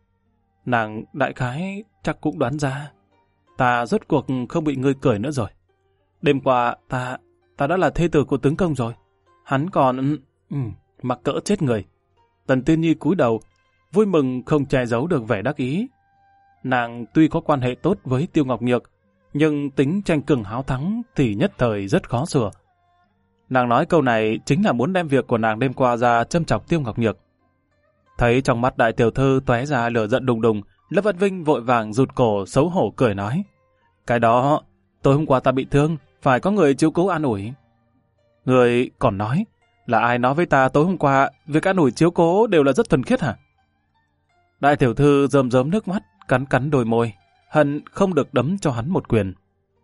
Nàng đại khái chắc cũng đoán ra, ta rốt cuộc không bị ngươi cười nữa rồi. Đêm qua ta đã là thê tử của tướng công rồi. Hắn còn mặc cỡ chết người. Tần Tiên Nhi cúi đầu, vui mừng không che giấu được vẻ đắc ý. Nàng tuy có quan hệ tốt với Tiêu Ngọc Nhược, nhưng tính tranh cường háo thắng thì nhất thời rất khó sửa. Nàng nói câu này chính là muốn đem việc của nàng đêm qua ra châm chọc Tiêu Ngọc Nhược. Thấy trong mắt đại tiểu thư tóe ra lửa giận đùng đùng, Lâm Văn Vinh vội vàng rụt cổ xấu hổ cười nói. Cái đó, tối hôm qua ta bị thương, phải có người chiếu cố an ủi. Người còn nói, là ai nói với ta tối hôm qua, việc an ủi chiếu cố đều là rất thuần khiết hả? Đại tiểu thư rơm rớm nước mắt, cắn cắn đôi môi, hận không được đấm cho hắn một quyền.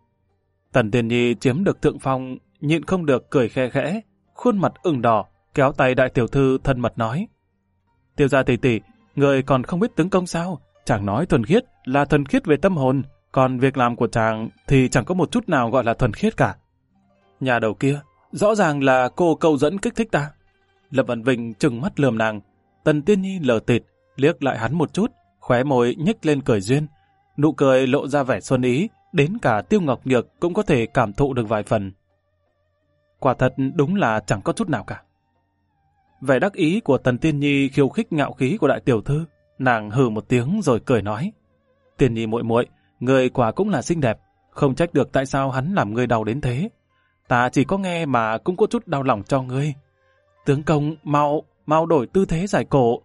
Tần Tiên Nhi chiếm được thượng phong, nhịn không được cười khe khẽ, khuôn mặt ửng đỏ, kéo tay đại tiểu thư thân mật nói. Tiêu gia tỷ tỷ, người còn không biết tướng công sao? Chàng nói thuần khiết là thuần khiết về tâm hồn, còn việc làm của chàng thì chẳng có một chút nào gọi là thuần khiết cả. Nhà đầu kia, rõ ràng là cô câu dẫn kích thích ta. Lâm Văn Vinh trừng mắt lườm nàng. Tần Tiên Nhi lờ tịt, liếc lại hắn một chút, khóe môi nhếch lên cười duyên. Nụ cười lộ ra vẻ xuân ý, đến cả Tiêu Ngọc Nhược cũng có thể cảm thụ được vài phần. Quả thật đúng là chẳng có chút nào cả. Vẻ đắc ý của Tần Tiên Nhi khiêu khích ngạo khí của đại tiểu thư, nàng hừ một tiếng rồi cười nói. Tiên Nhi muội muội, người quả cũng là xinh đẹp, không trách được tại sao hắn làm ngươi đau đến thế. Ta chỉ có nghe mà cũng có chút đau lòng cho ngươi. Tướng công, mau đổi tư thế giải cổ.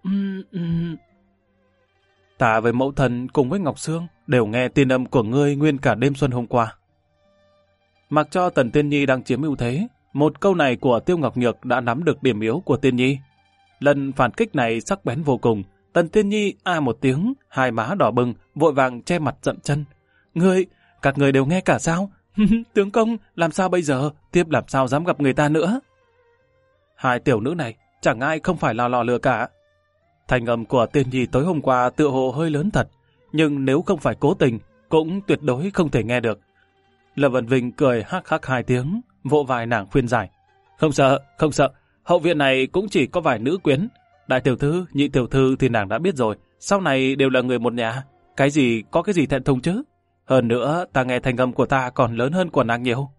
Ta với mẫu thần cùng với Ngọc Sương đều nghe tin âm của ngươi nguyên cả đêm xuân hôm qua. Mặc cho Tần Tiên Nhi đang chiếm ưu thế, một câu này của Tiêu Ngọc Nhược đã nắm được điểm yếu của Tiên Nhi. Lần phản kích này sắc bén vô cùng, Tần Tiên Nhi a một tiếng, hai má đỏ bừng, vội vàng che mặt giận chân. Các người đều nghe cả sao? Tướng công, làm sao bây giờ? Tiếp làm sao dám gặp người ta nữa? Hai tiểu nữ này, chẳng ai không phải là lò lừa cả. Thành âm của Tiên Nhi tối hôm qua tựa hồ hơi lớn thật, nhưng nếu không phải cố tình, cũng tuyệt đối không thể nghe được. Lâm Văn Vinh cười hắc hắc hai tiếng, vỗ vai nàng khuyên giải. Không sợ, hậu viện này cũng chỉ có vài nữ quyến. Đại tiểu thư, nhị tiểu thư thì nàng đã biết rồi, sau này đều là người một nhà. Có cái gì thẹn thùng chứ? Hơn nữa, ta nghe thành âm của ta còn lớn hơn của nàng nhiều.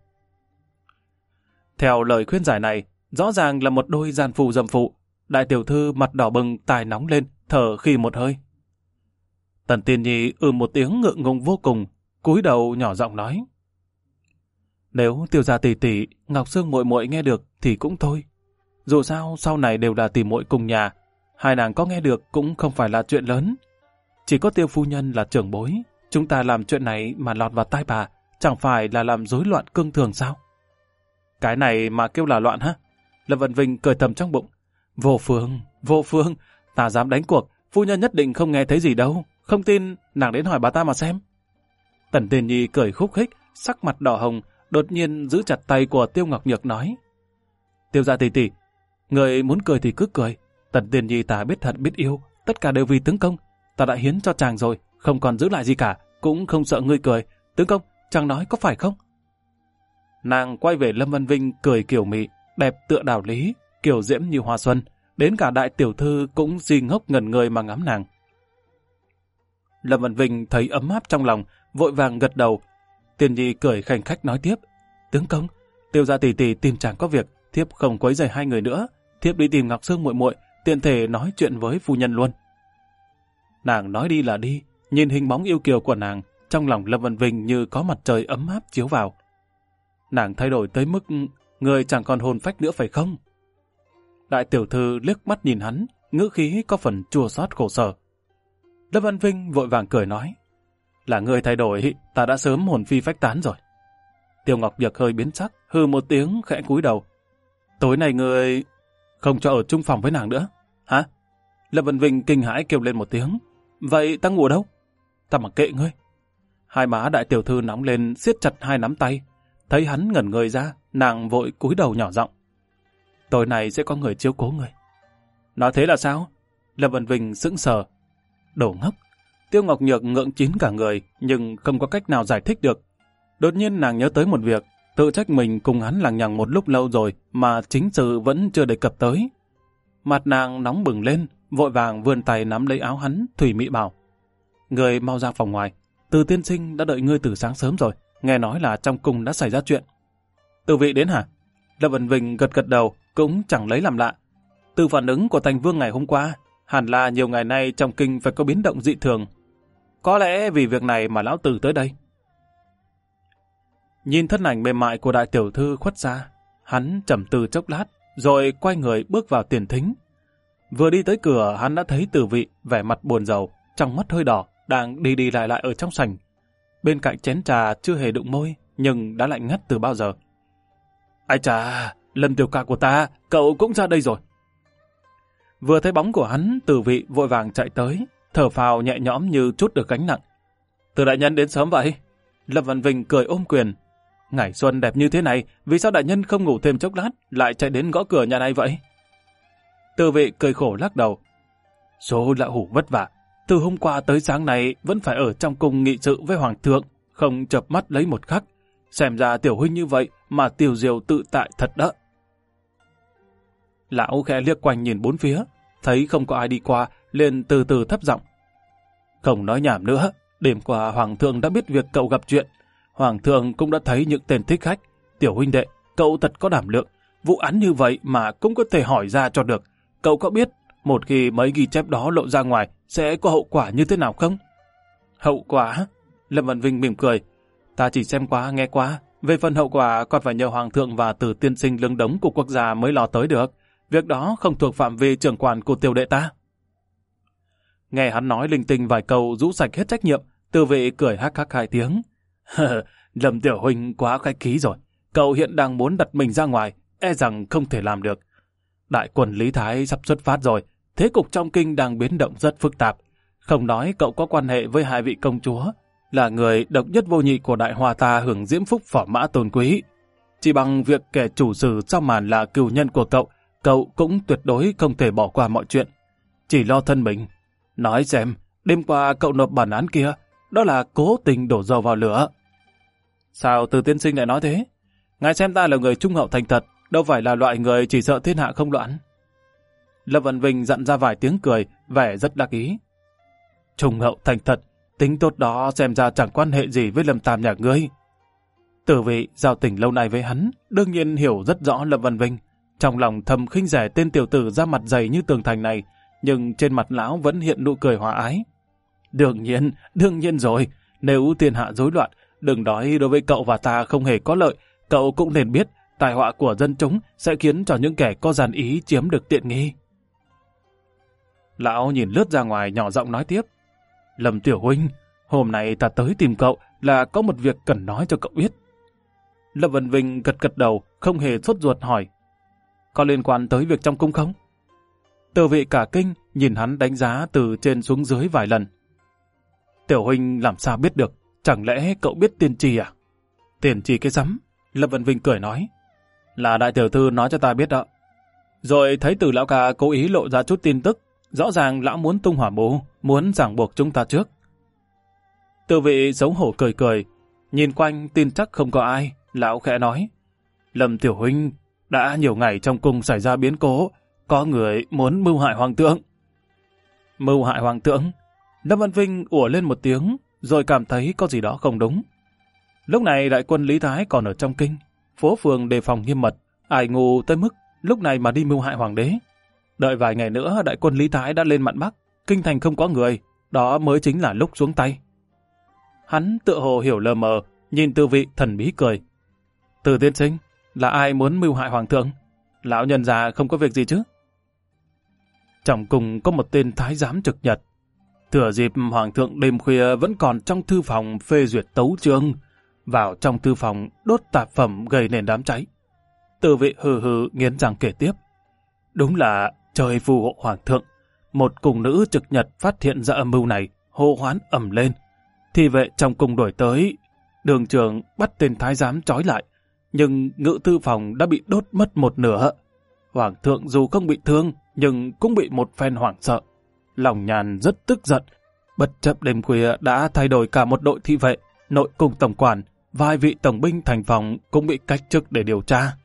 Theo lời khuyên giải này, rõ ràng là một đôi gian phu dâm phụ. Đại tiểu thư mặt đỏ bừng, tai nóng lên, thở khi một hơi. Tần Tiên Nhi một tiếng ngượng ngùng vô cùng, cúi đầu nhỏ giọng nói. Nếu Tiêu gia tỷ tỷ, Ngọc Sương muội muội nghe được thì cũng thôi. Dù sao sau này đều là tỷ muội cùng nhà, hai nàng có nghe được cũng không phải là chuyện lớn. Chỉ có Tiêu phu nhân là trưởng bối, chúng ta làm chuyện này mà lọt vào tai bà, chẳng phải là làm rối loạn cương thường sao? Cái này mà kêu là loạn hả? Lâm Văn Vinh cười thầm trong bụng. Vô phương, ta dám đánh cuộc, phu nhân nhất định không nghe thấy gì đâu, không tin nàng đến hỏi bà ta mà xem. Tần Tiên Nhi cười khúc khích, sắc mặt đỏ hồng, đột nhiên giữ chặt tay của Tiêu Ngọc Nhược nói. Tiêu gia tỷ tỷ, người muốn cười thì cứ cười. Tần Tiên Nhi ta biết thật biết yêu, tất cả đều vì tướng công. Ta đã hiến cho chàng rồi, không còn giữ lại gì cả, cũng không sợ ngươi cười. Tướng công, chàng nói có phải không? Nàng quay về Lâm Văn Vinh cười kiểu mị, đẹp tựa đào lý, kiểu diễm như hoa xuân. Đến cả đại tiểu thư cũng si ngốc ngẩn người mà ngắm nàng. Lâm Văn Vinh thấy ấm áp trong lòng, vội vàng gật đầu. Tiên Nhi cười khanh khách nói tiếp. Tướng công, Tiêu gia tỷ tỷ tìm chàng có việc, thiếp không quấy rầy hai người nữa. Thiếp đi tìm Ngọc Sương muội muội, tiện thể nói chuyện với phu nhân luôn. Nàng nói đi là đi, nhìn hình bóng yêu kiều của nàng, trong lòng Lâm Văn Vinh như có mặt trời ấm áp chiếu vào. Nàng thay đổi tới mức người chẳng còn hồn phách nữa phải không? Đại tiểu thư liếc mắt nhìn hắn, ngữ khí có phần chua xót khổ sở. Lâm Văn Vinh vội vàng cười nói. Là người thay đổi, ta đã sớm hồn phi phách tán rồi. Tiêu Ngọc Nhược hơi biến sắc, hừ một tiếng khẽ cúi đầu. Tối nay người không cho ở chung phòng với nàng nữa, hả? Lâm Văn Vinh kinh hãi kêu lên một tiếng. Vậy ta ngủ ở đâu? Ta mặc kệ ngươi. Hai má đại tiểu thư nóng lên, siết chặt hai nắm tay. Thấy hắn ngẩn người ra, nàng vội cúi đầu nhỏ giọng. tối nay sẽ có người chiếu cố người. Nói thế là sao? Lâm Vân Vinh sững sờ. Đồ ngốc. Tiêu Ngọc Nhược ngượng chín cả người, nhưng không có cách nào giải thích được. Đột nhiên nàng nhớ tới một việc, tự trách mình cùng hắn lằng nhằng một lúc lâu rồi mà chính sự vẫn chưa đề cập tới. Mặt nàng nóng bừng lên, vội vàng vươn tay nắm lấy áo hắn, thủy mị bảo. Người mau ra phòng ngoài, Từ tiên sinh đã đợi ngươi từ sáng sớm rồi, nghe nói là trong cung đã xảy ra chuyện. Từ vị đến hả? Lâm Vân Vinh gật gật đầu, cũng chẳng lấy làm lạ. Từ phản ứng của Thành Vương ngày hôm qua, hẳn là nhiều ngày nay trong kinh phải có biến động dị thường. Có lẽ vì việc này mà lão Từ tới đây. Nhìn thân ảnh mềm mại của đại tiểu thư khuất ra, hắn trầm tư chốc lát, rồi quay người bước vào tiền thính. Vừa đi tới cửa, hắn đã thấy Từ vị vẻ mặt buồn rầu, trong mắt hơi đỏ, đang đi đi lại lại ở trong sảnh. Bên cạnh chén trà chưa hề đụng môi, nhưng đã lạnh ngắt từ bao giờ. Ai chà, Lâm tiểu ca của ta, cậu cũng ra đây rồi. Vừa thấy bóng của hắn, Từ vị vội vàng chạy tới, thở phào nhẹ nhõm như trút được gánh nặng. Từ đại nhân đến sớm vậy? Lâm Văn Vinh cười ôm quyền. Ngày xuân đẹp như thế này, vì sao đại nhân không ngủ thêm chốc lát, lại chạy đến gõ cửa nhà này vậy? Từ vị cười khổ lắc đầu. Số lão hủ vất vả, từ hôm qua tới sáng nay vẫn phải ở trong cung nghị sự với hoàng thượng, không chợp mắt lấy một khắc. Xem ra tiểu huynh như vậy mà Tiêu Diêu tự tại thật đó. Lão khẽ liếc quanh nhìn bốn phía, thấy không có ai đi qua, liền từ từ thấp giọng. Không nói nhảm nữa, đêm qua hoàng thượng đã biết việc cậu gặp chuyện. Hoàng thượng cũng đã thấy những tên thích khách. Tiểu huynh đệ, cậu thật có đảm lượng. Vụ án như vậy mà cũng có thể hỏi ra cho được. Cậu có biết một khi mấy ghi chép đó lộ ra ngoài sẽ có hậu quả như thế nào không? Hậu quả? Lâm Văn Vinh mỉm cười. Ta chỉ xem qua, nghe qua. Về phần hậu quả còn phải nhờ hoàng thượng và Từ tiên sinh lương đống của quốc gia mới lo tới được. Việc đó không thuộc phạm vi trưởng quản của tiểu đệ ta. Nghe hắn nói linh tinh vài câu rũ sạch hết trách nhiệm, Từ vị cười hắc hắc hai tiếng. Lâm tiểu huynh quá khách khí rồi. Cậu hiện đang muốn đặt mình ra ngoài, e rằng không thể làm được. Đại quân Lý Thái sắp xuất phát rồi, thế cục trong kinh đang biến động rất phức tạp. Không nói cậu có quan hệ với hai vị công chúa, là người độc nhất vô nhị của đại hoa ta hưởng diễm phúc phỏ mã tôn quý. Chỉ bằng việc kẻ chủ sử sau màn là cừu nhân của cậu cũng tuyệt đối không thể bỏ qua mọi chuyện. Chỉ lo thân mình. Nói xem, đêm qua cậu nộp bản án kia, đó là cố tình đổ dầu vào lửa. Sao Từ tiên sinh lại nói thế? Ngài xem ta là người trung hậu thành thật, đâu phải là loại người chỉ sợ thiên hạ không loạn. Lâm Văn Vinh dặn ra vài tiếng cười, vẻ rất đắc ý. Trung hậu thành thật, tính tốt đó xem ra chẳng quan hệ gì với Lâm Tam nhà ngươi. Từ vị giao tình lâu nay với hắn, đương nhiên hiểu rất rõ Lâm Văn Vinh. Trong lòng thầm khinh rẻ tên tiểu tử da mặt dày như tường thành này, nhưng trên mặt lão vẫn hiện nụ cười hòa ái. Đương nhiên rồi, nếu thiên hạ rối loạn, đừng nói đối với cậu và ta không hề có lợi, cậu cũng nên biết tai họa của dân chúng sẽ khiến cho những kẻ có gian ý chiếm được tiện nghi. Lão nhìn lướt ra ngoài nhỏ giọng nói tiếp. Lâm tiểu huynh, hôm nay ta tới tìm cậu là có một việc cần nói cho cậu biết. Lâm Văn Vinh gật gật đầu, không hề sốt ruột hỏi. Có liên quan tới việc trong cung không? Từ vị cả kinh, nhìn hắn đánh giá từ trên xuống dưới vài lần. Tiểu huynh làm sao biết được? Chẳng lẽ cậu biết tiên tri à? Tiên tri cái rắm? Lâm Văn Vinh cười nói. Là đại tiểu thư nói cho ta biết đó. Rồi thấy Từ lão ca cố ý lộ ra chút tin tức, rõ ràng lão muốn tung hỏa bố, muốn ràng buộc chúng ta trước. Từ vị xấu hổ cười cười, nhìn quanh tin chắc không có ai, lão khẽ nói. Lâm tiểu huynh, đã nhiều ngày trong cung xảy ra biến cố, có người muốn mưu hại hoàng thượng. Mưu hại hoàng thượng? Lâm Văn Vinh ủa lên một tiếng, rồi cảm thấy có gì đó không đúng. Lúc này đại quân Lý Thái còn ở trong kinh, phố phường đề phòng nghiêm mật, ai ngu tới mức lúc này mà đi mưu hại hoàng đế. Đợi vài ngày nữa đại quân Lý Thái đã lên mạn Bắc, kinh thành không có người, đó mới chính là lúc xuống tay. Hắn tựa hồ hiểu lờ mờ, nhìn Từ vị thần bí cười. Từ tiên sinh, là ai muốn mưu hại hoàng thượng? Lão nhân già không có việc gì chứ? Trong cùng có một tên thái giám trực nhật. Thừa dịp hoàng thượng đêm khuya vẫn còn trong thư phòng phê duyệt tấu chương, vào trong thư phòng đốt tạp phẩm gây nên đám cháy. Từ vị hừ hừ nghiến răng kể tiếp. Đúng là trời phù hộ hoàng thượng. Một cung nữ trực nhật phát hiện ra âm mưu này, hô hoán ầm lên. Thì vệ trong cung đuổi tới, đường trường bắt tên thái giám trói lại, nhưng ngự thư phòng đã bị đốt mất một nửa. Hoàng thượng dù không bị thương, nhưng cũng bị một phen hoảng sợ. Lòng Nhàn rất tức giận, bất chấp đêm khuya đã thay đổi cả một đội thị vệ, nội cung tổng quản, vài vị tổng binh thành phòng cũng bị cách chức để điều tra.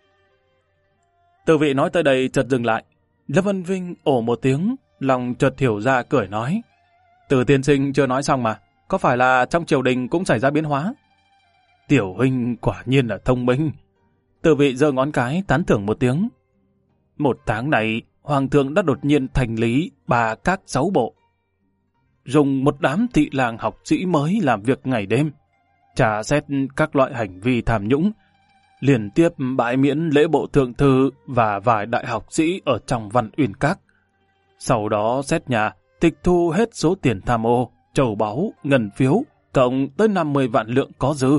Từ vị nói tới đây chợt dừng lại. Lâm Vân Vinh ồ một tiếng, lòng chợt hiểu ra cười nói. Từ tiên sinh chưa nói xong mà, có phải là trong triều đình cũng xảy ra biến hóa? Tiểu huynh quả nhiên là thông minh. Từ vị giơ ngón cái tán thưởng một tiếng. Một tháng này, Hoàng thượng đã đột nhiên thành lý 3 các 6 bộ. Dùng một đám thị làng học sĩ mới làm việc ngày đêm, trả xét các loại hành vi tham nhũng, liên tiếp bãi miễn lễ bộ thượng thư và vài đại học sĩ ở trong Văn Uyên Các. Sau đó xét nhà, tịch thu hết số tiền tham ô, trầu báu, ngân phiếu, cộng tới 50 vạn lượng có dư.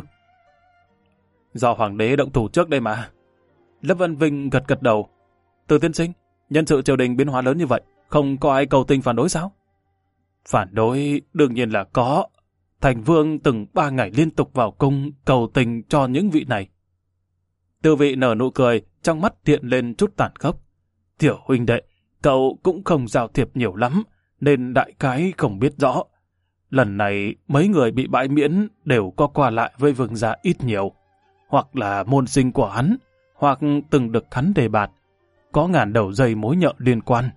Do hoàng đế động thủ trước đây mà. Lâm Vân Vinh gật gật đầu. Từ tiên sinh, nhân sự triều đình biến hóa lớn như vậy, không có ai cầu tình phản đối sao? Phản đối đương nhiên là có. Thành vương từng 3 ngày liên tục vào cung cầu tình cho những vị này. Từ vị nở nụ cười, trong mắt hiện lên chút tàn khốc. Tiểu huynh đệ, cậu cũng không giao thiệp nhiều lắm, nên đại khái không biết rõ. Lần này mấy người bị bãi miễn đều có qua lại với vương gia ít nhiều, hoặc là môn sinh của hắn, hoặc từng được hắn đề bạt, có ngàn đầu dây mối nhợ liên quan.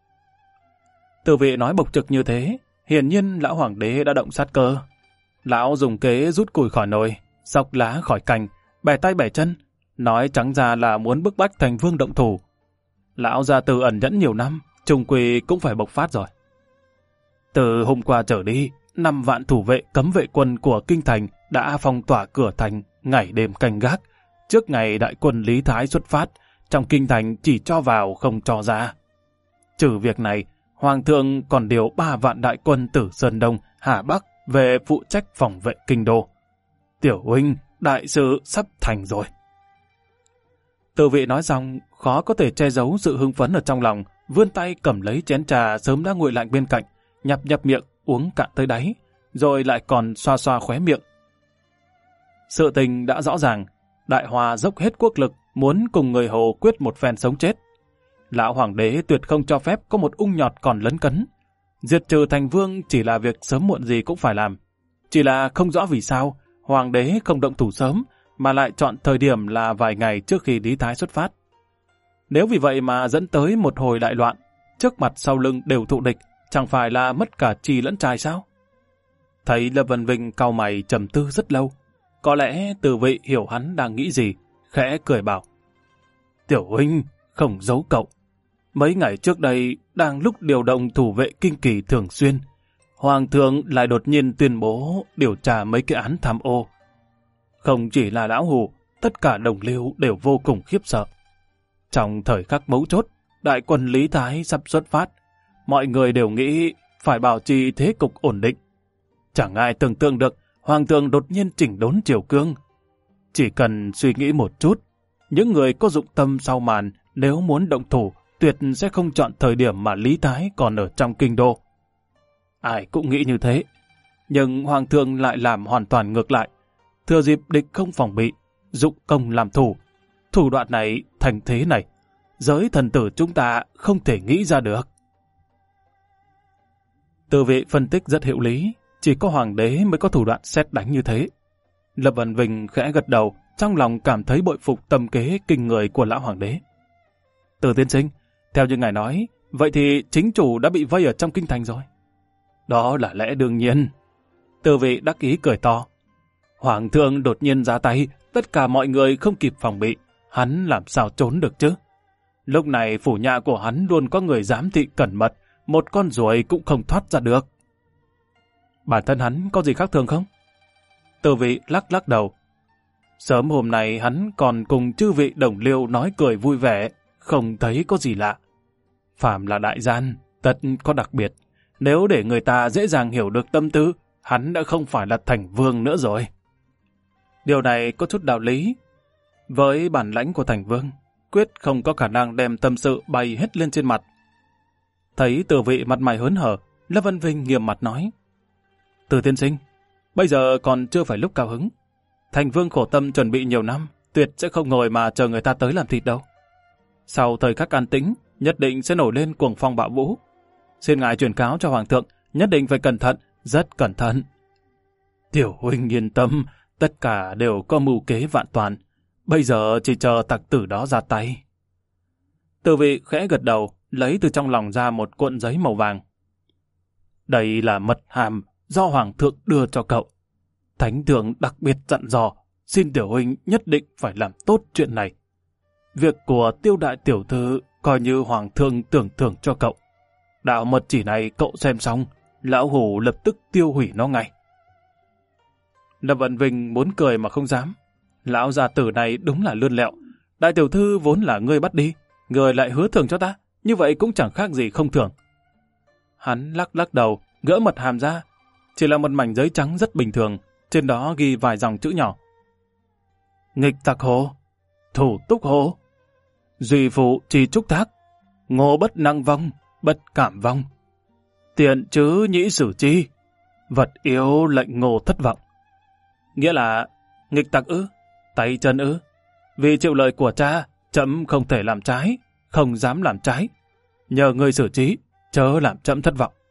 Từ vị nói bộc trực như thế, hiển nhiên lão hoàng đế đã động sát cơ. Lão dùng kế rút củi khỏi nồi, xóc lá khỏi cành, bẻ tay bẻ chân, nói trắng ra là muốn bức bách thành vương động thủ. Lão gia từ ẩn nhẫn nhiều năm, trùng quy cũng phải bộc phát rồi. Từ hôm qua trở đi, 5 vạn thủ vệ cấm vệ quân của kinh thành đã phong tỏa cửa thành, ngày đêm canh gác. Trước ngày đại quân Lý Thái xuất phát, trong kinh thành chỉ cho vào không cho ra. Trừ việc này, Hoàng thượng còn điều 3 vạn đại quân từ Sơn Đông, Hà Bắc về phụ trách phòng vệ kinh đô. Tiểu huynh, đại sự sắp thành rồi. Từ vị nói xong, khó có thể che giấu sự hưng phấn ở trong lòng, vươn tay cầm lấy chén trà sớm đã nguội lạnh bên cạnh, nhập miệng, uống cạn tới đáy, rồi lại còn xoa xoa khóe miệng. Sự tình đã rõ ràng, Đại Hoa dốc hết quốc lực, muốn cùng người Hồ quyết một phen sống chết. Lão hoàng đế tuyệt không cho phép có một ung nhọt còn lấn cấn. Diệt trừ thành vương chỉ là việc sớm muộn gì cũng phải làm. Chỉ là không rõ vì sao, hoàng đế không động thủ sớm, mà lại chọn thời điểm là vài ngày trước khi Lý Thái xuất phát. Nếu vì vậy mà dẫn tới một hồi đại loạn, trước mặt sau lưng đều thụ địch, chẳng phải là mất cả trì lẫn trai sao? Thấy Lâm Vân Vinh cau mày trầm tư rất lâu. Có lẽ Từ vị hiểu hắn đang nghĩ gì, khẽ cười bảo. Tiểu huynh, không giấu cậu. Mấy ngày trước đây, đang lúc điều động thủ vệ kinh kỳ thường xuyên, Hoàng thượng lại đột nhiên tuyên bố điều tra mấy cái án tham ô. Không chỉ là lão hù, tất cả đồng liêu đều vô cùng khiếp sợ. Trong thời khắc mấu chốt, đại quân Lý Thái sắp xuất phát, mọi người đều nghĩ phải bảo trì thế cục ổn định. Chẳng ai tưởng tượng được Hoàng thượng đột nhiên chỉnh đốn triều cương. Chỉ cần suy nghĩ một chút, những người có dụng tâm sau màn nếu muốn động thủ tuyệt sẽ không chọn thời điểm mà Lý Thái còn ở trong kinh đô. Ai cũng nghĩ như thế, nhưng Hoàng thượng lại làm hoàn toàn ngược lại. Thừa dịp địch không phòng bị, dụng công làm thủ. Thủ đoạn này, thành thế này, giới thần tử chúng ta không thể nghĩ ra được. Từ vị phân tích rất hiệu lý, chỉ có hoàng đế mới có thủ đoạn sét đánh như thế. Lâm Vân Vinh khẽ gật đầu, trong lòng cảm thấy bội phục tâm kế kinh người của lão hoàng đế. Từ tiên sinh, theo như ngài nói, vậy thì chính chủ đã bị vây ở trong kinh thành rồi. Đó là lẽ đương nhiên. Từ vị đắc ý cười to. Hoàng thượng đột nhiên ra tay, tất cả mọi người không kịp phòng bị, hắn làm sao trốn được chứ? Lúc này phủ nhà của hắn luôn có người giám thị cẩn mật, một con ruồi cũng không thoát ra được. Bản thân hắn có gì khác thường không? Từ vị lắc lắc đầu. Sớm hôm nay hắn còn cùng chư vị đồng liêu nói cười vui vẻ, không thấy có gì lạ. Phàm là đại gian, tất có đặc biệt. Nếu để người ta dễ dàng hiểu được tâm tư, hắn đã không phải là thành vương nữa rồi. Điều này có chút đạo lý. Với bản lãnh của thành vương, quyết không có khả năng đem tâm sự bày hết lên trên mặt. Thấy Từ vị mặt mày hớn hở, Lâm Vân Vinh nghiêm mặt nói. Từ tiên sinh, bây giờ còn chưa phải lúc cao hứng. Thành vương khổ tâm chuẩn bị nhiều năm, tuyệt sẽ không ngồi mà chờ người ta tới làm thịt đâu. Sau thời khắc an tĩnh, nhất định sẽ nổi lên cuồng phong bạo vũ. Xin ngài truyền cáo cho hoàng thượng, nhất định phải cẩn thận, rất cẩn thận. Tiểu huynh yên tâm, tất cả đều có mưu kế vạn toàn. Bây giờ chỉ chờ tặc tử đó ra tay. Từ vị khẽ gật đầu, lấy từ trong lòng ra một cuộn giấy màu vàng. Đây là mật hàm do hoàng thượng đưa cho cậu. Thánh thượng đặc biệt dặn dò, xin tiểu huynh nhất định phải làm tốt chuyện này. Việc của Tiêu đại tiểu thư coi như hoàng thượng tưởng thưởng cho cậu. Đạo mật chỉ này cậu xem xong, lão hủ lập tức tiêu hủy nó ngay. Lâm Vận Vinh muốn cười mà không dám. Lão già tử này đúng là lươn lẹo. Đại tiểu thư vốn là ngươi bắt đi, ngươi lại hứa thưởng cho ta, như vậy cũng chẳng khác gì không thưởng. Hắn lắc lắc đầu, gỡ mật hàm ra. Chỉ là một mảnh giấy trắng rất bình thường, trên đó ghi vài dòng chữ nhỏ. Nghịch tặc hồ, thủ túc hồ, duy phụ trì trúc thác, ngô bất năng vong, bất cảm vong. Tiện chứ nhĩ sử chi, vật yếu lệnh ngô thất vọng. Nghĩa là, nghịch tặc ư, tay chân ư. Vì chịu lời của cha, trẫm không thể làm trái, không dám làm trái. Nhờ ngươi xử trí, chớ làm trẫm thất vọng.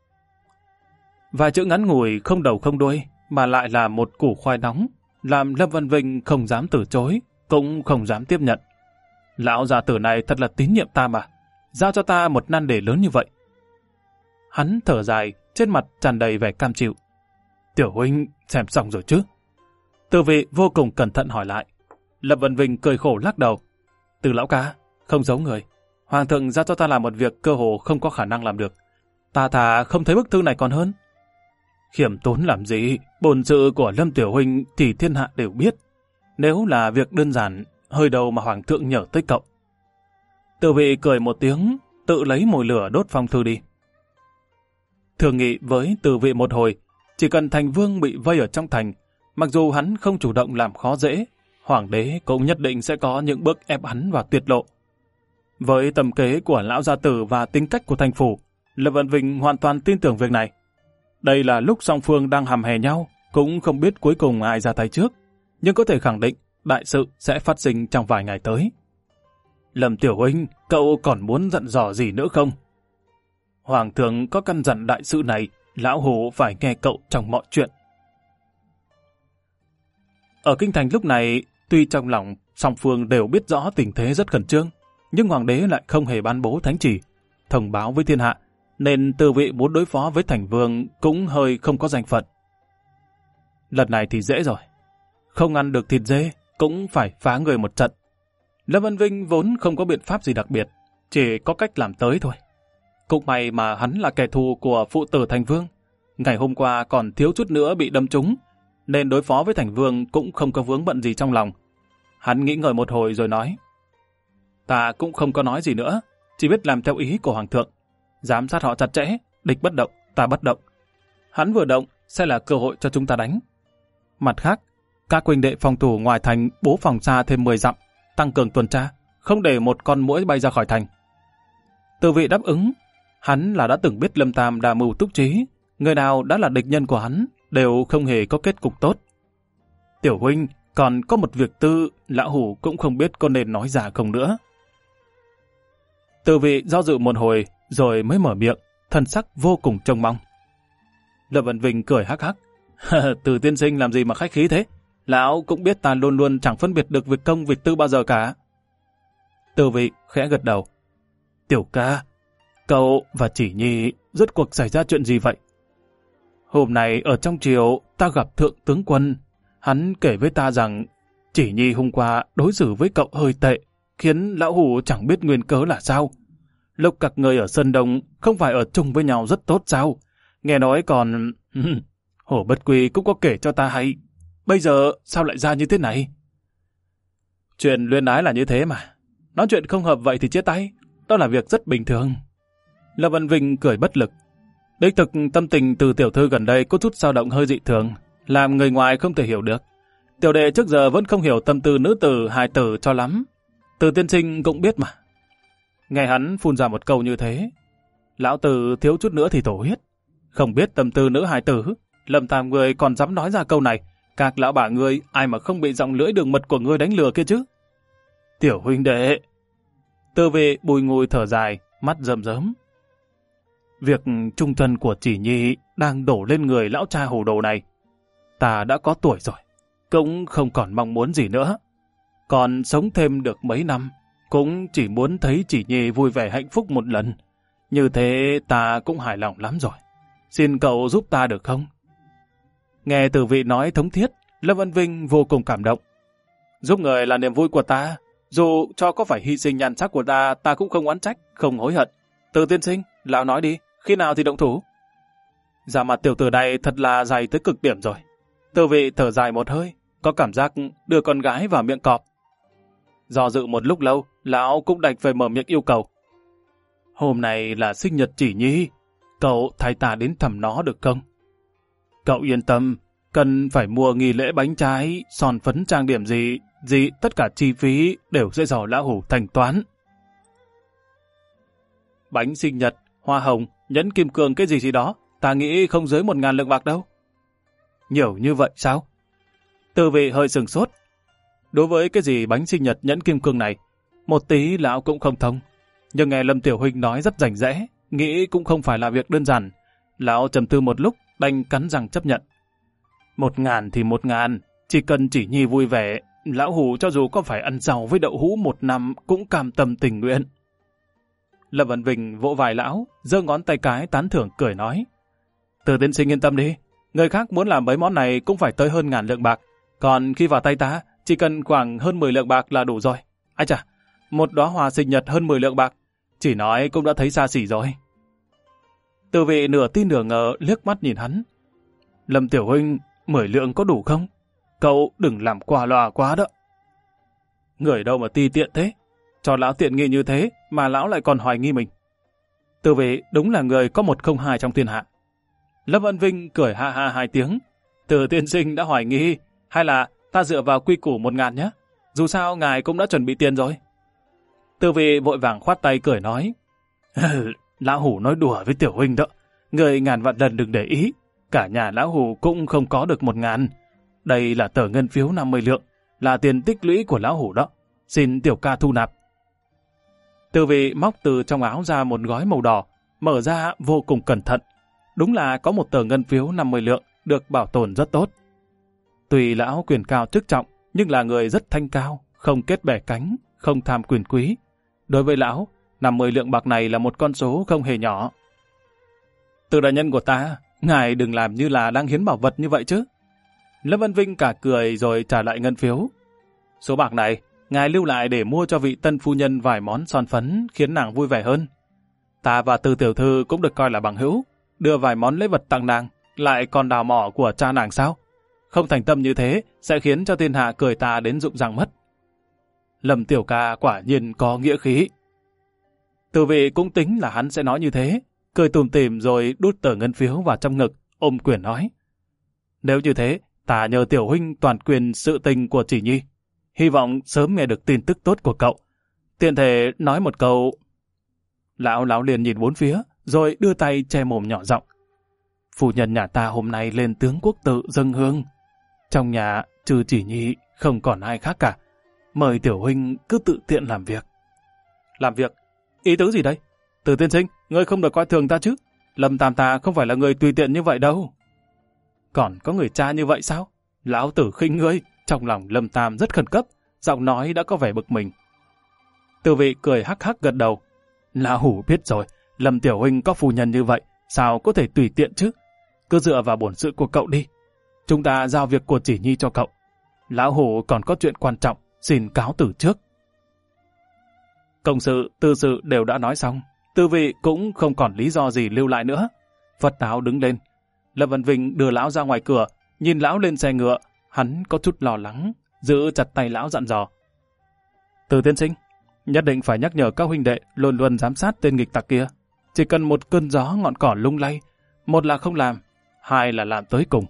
Vài chữ ngắn ngủi không đầu không đuôi, mà lại là một củ khoai nóng, làm Lâm Văn Vinh không dám từ chối, cũng không dám tiếp nhận. Lão già tử này thật là tín nhiệm ta mà, giao cho ta một nan đề lớn như vậy. Hắn thở dài, trên mặt tràn đầy vẻ cam chịu. Tiểu huynh xem xong rồi chứ? Từ vị vô cùng cẩn thận hỏi lại. Lâm Văn Vinh cười khổ lắc đầu. Từ lão ca, không giấu người. Hoàng thượng giao cho ta làm một việc cơ hồ không có khả năng làm được. Ta thà không thấy bức thư này còn hơn. Khiêm tốn làm gì? Bổn sự của Lâm Tiểu huynh thì thiên hạ đều biết. Nếu là việc đơn giản, hơi đầu mà hoàng thượng nhờ tới cậu. Từ vị cười một tiếng, tự lấy mồi lửa đốt phong thư đi. Thường nghị với từ vị một hồi, chỉ cần thành vương bị vây ở trong thành, mặc dù hắn không chủ động làm khó dễ, hoàng đế cũng nhất định sẽ có những bước ép hắn vào tuyệt lộ. Với tầm kế của lão gia tử và tính cách của thành phủ, Lâm Vận Vinh hoàn toàn tin tưởng việc này. Đây là lúc song phương đang hầm hè nhau, cũng không biết cuối cùng ai ra tay trước, nhưng có thể khẳng định đại sự sẽ phát sinh trong vài ngày tới. Lâm Tiểu huynh, cậu còn muốn dặn dò gì nữa không? Hoàng thượng có căn dặn đại sự này, lão hủ phải nghe cậu trong mọi chuyện. Ở kinh thành lúc này, tuy trong lòng song phương đều biết rõ tình thế rất khẩn trương, nhưng hoàng đế lại không hề ban bố thánh chỉ, thông báo với thiên hạ, nên Từ vị muốn đối phó với thành vương cũng hơi không có danh phận. Lần này thì dễ rồi, không ăn được thịt dê cũng phải phá người một trận. Lâm Văn Vinh vốn không có biện pháp gì đặc biệt, chỉ có cách làm tới thôi. Cũng may mà hắn là kẻ thù của phụ tử thành vương, ngày hôm qua còn thiếu chút nữa bị đâm trúng, nên đối phó với thành vương cũng không có vướng bận gì trong lòng. Hắn nghĩ ngợi một hồi rồi nói, ta cũng không có nói gì nữa, chỉ biết làm theo ý của hoàng thượng, giám sát họ chặt chẽ, địch bất động, ta bất động. Hắn vừa động sẽ là cơ hội cho chúng ta đánh. Mặt khác, các huynh đệ phòng thủ ngoài thành bố phòng xa thêm 10 dặm, tăng cường tuần tra, không để một con muỗi bay ra khỏi thành. Từ vị đáp ứng, hắn là đã từng biết Lâm Tam đa mưu túc trí, người nào đã là địch nhân của hắn đều không hề có kết cục tốt. Tiểu huynh, còn có một việc tư, lão hủ cũng không biết có nên nói ra không nữa. Từ vị do dự một hồi, rồi mới mở miệng, thân sắc vô cùng trông mong. Lâm Vận Vinh cười hắc hắc. Từ tiên sinh làm gì mà khách khí thế? Lão cũng biết ta luôn luôn chẳng phân biệt được việc công việc tư bao giờ cả. Từ vị khẽ gật đầu. Tiểu ca, cậu và Chỉ Nhi rốt cuộc xảy ra chuyện gì vậy? Hôm nay ở trong triều ta gặp thượng tướng quân. Hắn kể với ta rằng Chỉ Nhi hôm qua đối xử với cậu hơi tệ, khiến lão hủ chẳng biết nguyên cớ là sao. Lúc các người ở Sơn Đông không phải ở chung với nhau rất tốt sao? Nghe nói còn... Hổ Bất Quy cũng có kể cho ta hay. Bây giờ sao lại ra như thế này? Chuyện luyến ái là như thế mà. Nói chuyện không hợp vậy thì chia tay. Đó là việc rất bình thường. Lâm Văn Vinh cười bất lực. Đích thực tâm tình từ tiểu thư gần đây có chút dao động hơi dị thường, làm người ngoài không thể hiểu được. Tiểu đệ trước giờ vẫn không hiểu tâm tư nữ tử hài tử cho lắm. Từ tiên sinh cũng biết mà. Nghe hắn phun ra một câu như thế, lão tử thiếu chút nữa thì thổ huyết. Không biết tâm tư nữ hài tử, Lâm Tam người còn dám nói ra câu này. Các lão bà ngươi ai mà không bị giọng lưỡi đường mật của ngươi đánh lừa kia chứ? Tiểu huynh đệ. Từ vị bùi ngùi thở dài, mắt rơm rớm. Việc trung thân của Chỉ Nhi đang đổ lên người lão cha hồ đồ này. Ta đã có tuổi rồi, cũng không còn mong muốn gì nữa. Còn sống thêm được mấy năm, cũng chỉ muốn thấy Chỉ Nhi vui vẻ hạnh phúc một lần. Như thế ta cũng hài lòng lắm rồi. Xin cậu giúp ta được không? Nghe Từ vị nói thống thiết, Lâm Vân Vinh vô cùng cảm động. Giúp người là niềm vui của ta. Dù cho có phải hy sinh nhan sắc của ta cũng không oán trách, không hối hận. Từ tiên sinh, lão nói đi, khi nào thì động thủ? Dạ mặt tiểu tử này thật là dày tới cực điểm rồi. Từ vị thở dài một hơi, có cảm giác đưa con gái vào miệng cọp. Do dự một lúc lâu, lão cũng đành phải mở miệng yêu cầu. Hôm nay là sinh nhật Chỉ Nhi, cậu thay ta đến thăm nó được không? Cậu yên tâm, cần phải mua nghi lễ bánh trái, son phấn trang điểm gì, tất cả chi phí đều sẽ do lão hủ thanh toán. Bánh sinh nhật, hoa hồng, nhẫn kim cương cái gì đó, ta nghĩ không dưới 1.000 lượng bạc đâu. Nhiều như vậy sao? Từ vị hơi sừng sốt. Đối với cái gì bánh sinh nhật nhẫn kim cương này, một tí lão cũng không thông. Nhưng nghe Lâm Tiểu Huynh nói rất rành rẽ, nghĩ cũng không phải là việc đơn giản. Lão trầm tư một lúc, đành cắn răng chấp nhận. 1.000 thì 1.000, chỉ cần Chỉ Nhi vui vẻ, lão hủ cho dù có phải ăn rau với đậu hũ 1 năm cũng cam tâm tình nguyện. Lâm Văn Vinh vỗ vai lão, giơ ngón tay cái tán thưởng cười nói. Từ tiên sinh yên tâm đi, người khác muốn làm mấy món này cũng phải tới hơn 1.000 lượng bạc, còn khi vào tay ta, chỉ cần khoảng hơn 10 lượng bạc là đủ rồi. Ai chà, một đóa hoa sinh nhật hơn 10 lượng bạc, chỉ nói cũng đã thấy xa xỉ rồi. Từ vị nửa tin nửa ngờ liếc mắt nhìn hắn. Lâm Tiểu Huynh, 10 lượng có đủ không? Cậu đừng làm qua loa quá đó. Người đâu mà ti tiện thế? Cho lão tiện nghi như thế mà lão lại còn hoài nghi mình. Từ vị đúng là người có 102 trong thiên hạ. Lâm Văn Vinh cười ha ha 2 tiếng. Từ tiên sinh đã hoài nghi, hay là ta dựa vào quy củ 1.000 nhé? Dù sao ngài cũng đã chuẩn bị tiền rồi. Từ vị vội vàng khoát tay cười nói. Lão hủ nói đùa với Tiểu Huynh đó. Người ngàn vạn lần đừng để ý. Cả nhà lão hủ cũng không có được 1.000. Đây là tờ ngân phiếu 50 lượng, là tiền tích lũy của lão hủ đó. Xin tiểu ca thu nạp. Từ vị móc từ trong áo ra một gói màu đỏ, mở ra vô cùng cẩn thận. Đúng là có một tờ ngân phiếu 50 lượng, được bảo tồn rất tốt. Tuy lão quyền cao chức trọng, nhưng là người rất thanh cao, không kết bè cánh, không tham quyền quý. Đối với lão, 50 lượng bạc này là một con số không hề nhỏ. Từ đại nhân của ta, ngài đừng làm như là đang hiến bảo vật như vậy chứ. Lâm Văn Vinh cả cười rồi trả lại ngân phiếu. Số bạc này, ngài lưu lại để mua cho vị tân phu nhân vài món son phấn khiến nàng vui vẻ hơn. Ta và Từ tiểu thư cũng được coi là bằng hữu, đưa vài món lễ vật tặng nàng, lại còn đào mỏ của cha nàng sao? Không thành tâm như thế sẽ khiến cho thiên hạ cười ta đến rụng răng mất. Lâm tiểu ca quả nhiên có nghĩa khí. Từ vị cũng tính là hắn sẽ nói như thế, cười tủm tỉm rồi đút tờ ngân phiếu vào trong ngực, ôm quyền nói. Nếu như thế, ta nhờ tiểu huynh toàn quyền sự tình của Chỉ Nhi. Hy vọng sớm nghe được tin tức tốt của cậu. Tiện thể nói một câu. Lão liền nhìn bốn phía, rồi đưa tay che mồm nhỏ giọng. Phu nhân nhà ta hôm nay lên tướng quốc tự dâng hương. Trong nhà trừ Chỉ Nhi không còn ai khác cả. Mời tiểu huynh cứ tự tiện làm việc. Làm việc? Ý tứ gì đây? Từ tiên sinh, ngươi không được coi thường ta chứ? Lâm Tam ta không phải là người tùy tiện như vậy đâu. Còn có người cha như vậy sao? Lão tử khinh ngươi. Trong lòng Lâm Tam rất khẩn cấp, giọng nói đã có vẻ bực mình. Từ vị cười hắc hắc gật đầu. Lão hủ biết rồi, Lâm tiểu huynh có phu nhân như vậy, sao có thể tùy tiện chứ? Cứ dựa vào bổn sự của cậu đi. Chúng ta giao việc của Chỉ Nhi cho cậu. Lão hủ còn có chuyện quan trọng, xin cáo từ trước. Công sự, tư sự đều đã nói xong, Từ vị cũng không còn lý do gì lưu lại nữa. Phật áo đứng lên. Lâm Văn Vinh đưa lão ra ngoài cửa, nhìn lão lên xe ngựa, hắn có chút lo lắng, giữ chặt tay lão dặn dò. Từ tiên sinh, nhất định phải nhắc nhở các huynh đệ luôn luôn giám sát tên nghịch tặc kia. Chỉ cần một cơn gió ngọn cỏ lung lay, một là không làm, hai là làm tới cùng.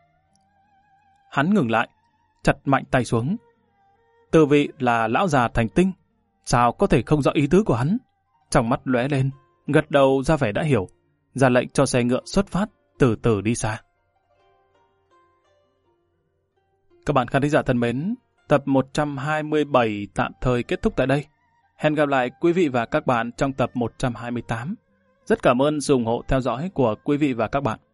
Hắn ngừng lại, chặt mạnh tay xuống. Từ vị là lão già thành tinh, sao có thể không rõ ý tứ của hắn? Trong mắt lóe lên, gật đầu ra vẻ đã hiểu, ra lệnh cho xe ngựa xuất phát, từ từ đi xa. Các bạn khán thính giả thân mến, tập 127 tạm thời kết thúc tại đây. Hẹn gặp lại quý vị và các bạn trong tập 128. Rất cảm ơn sự ủng hộ theo dõi của quý vị và các bạn.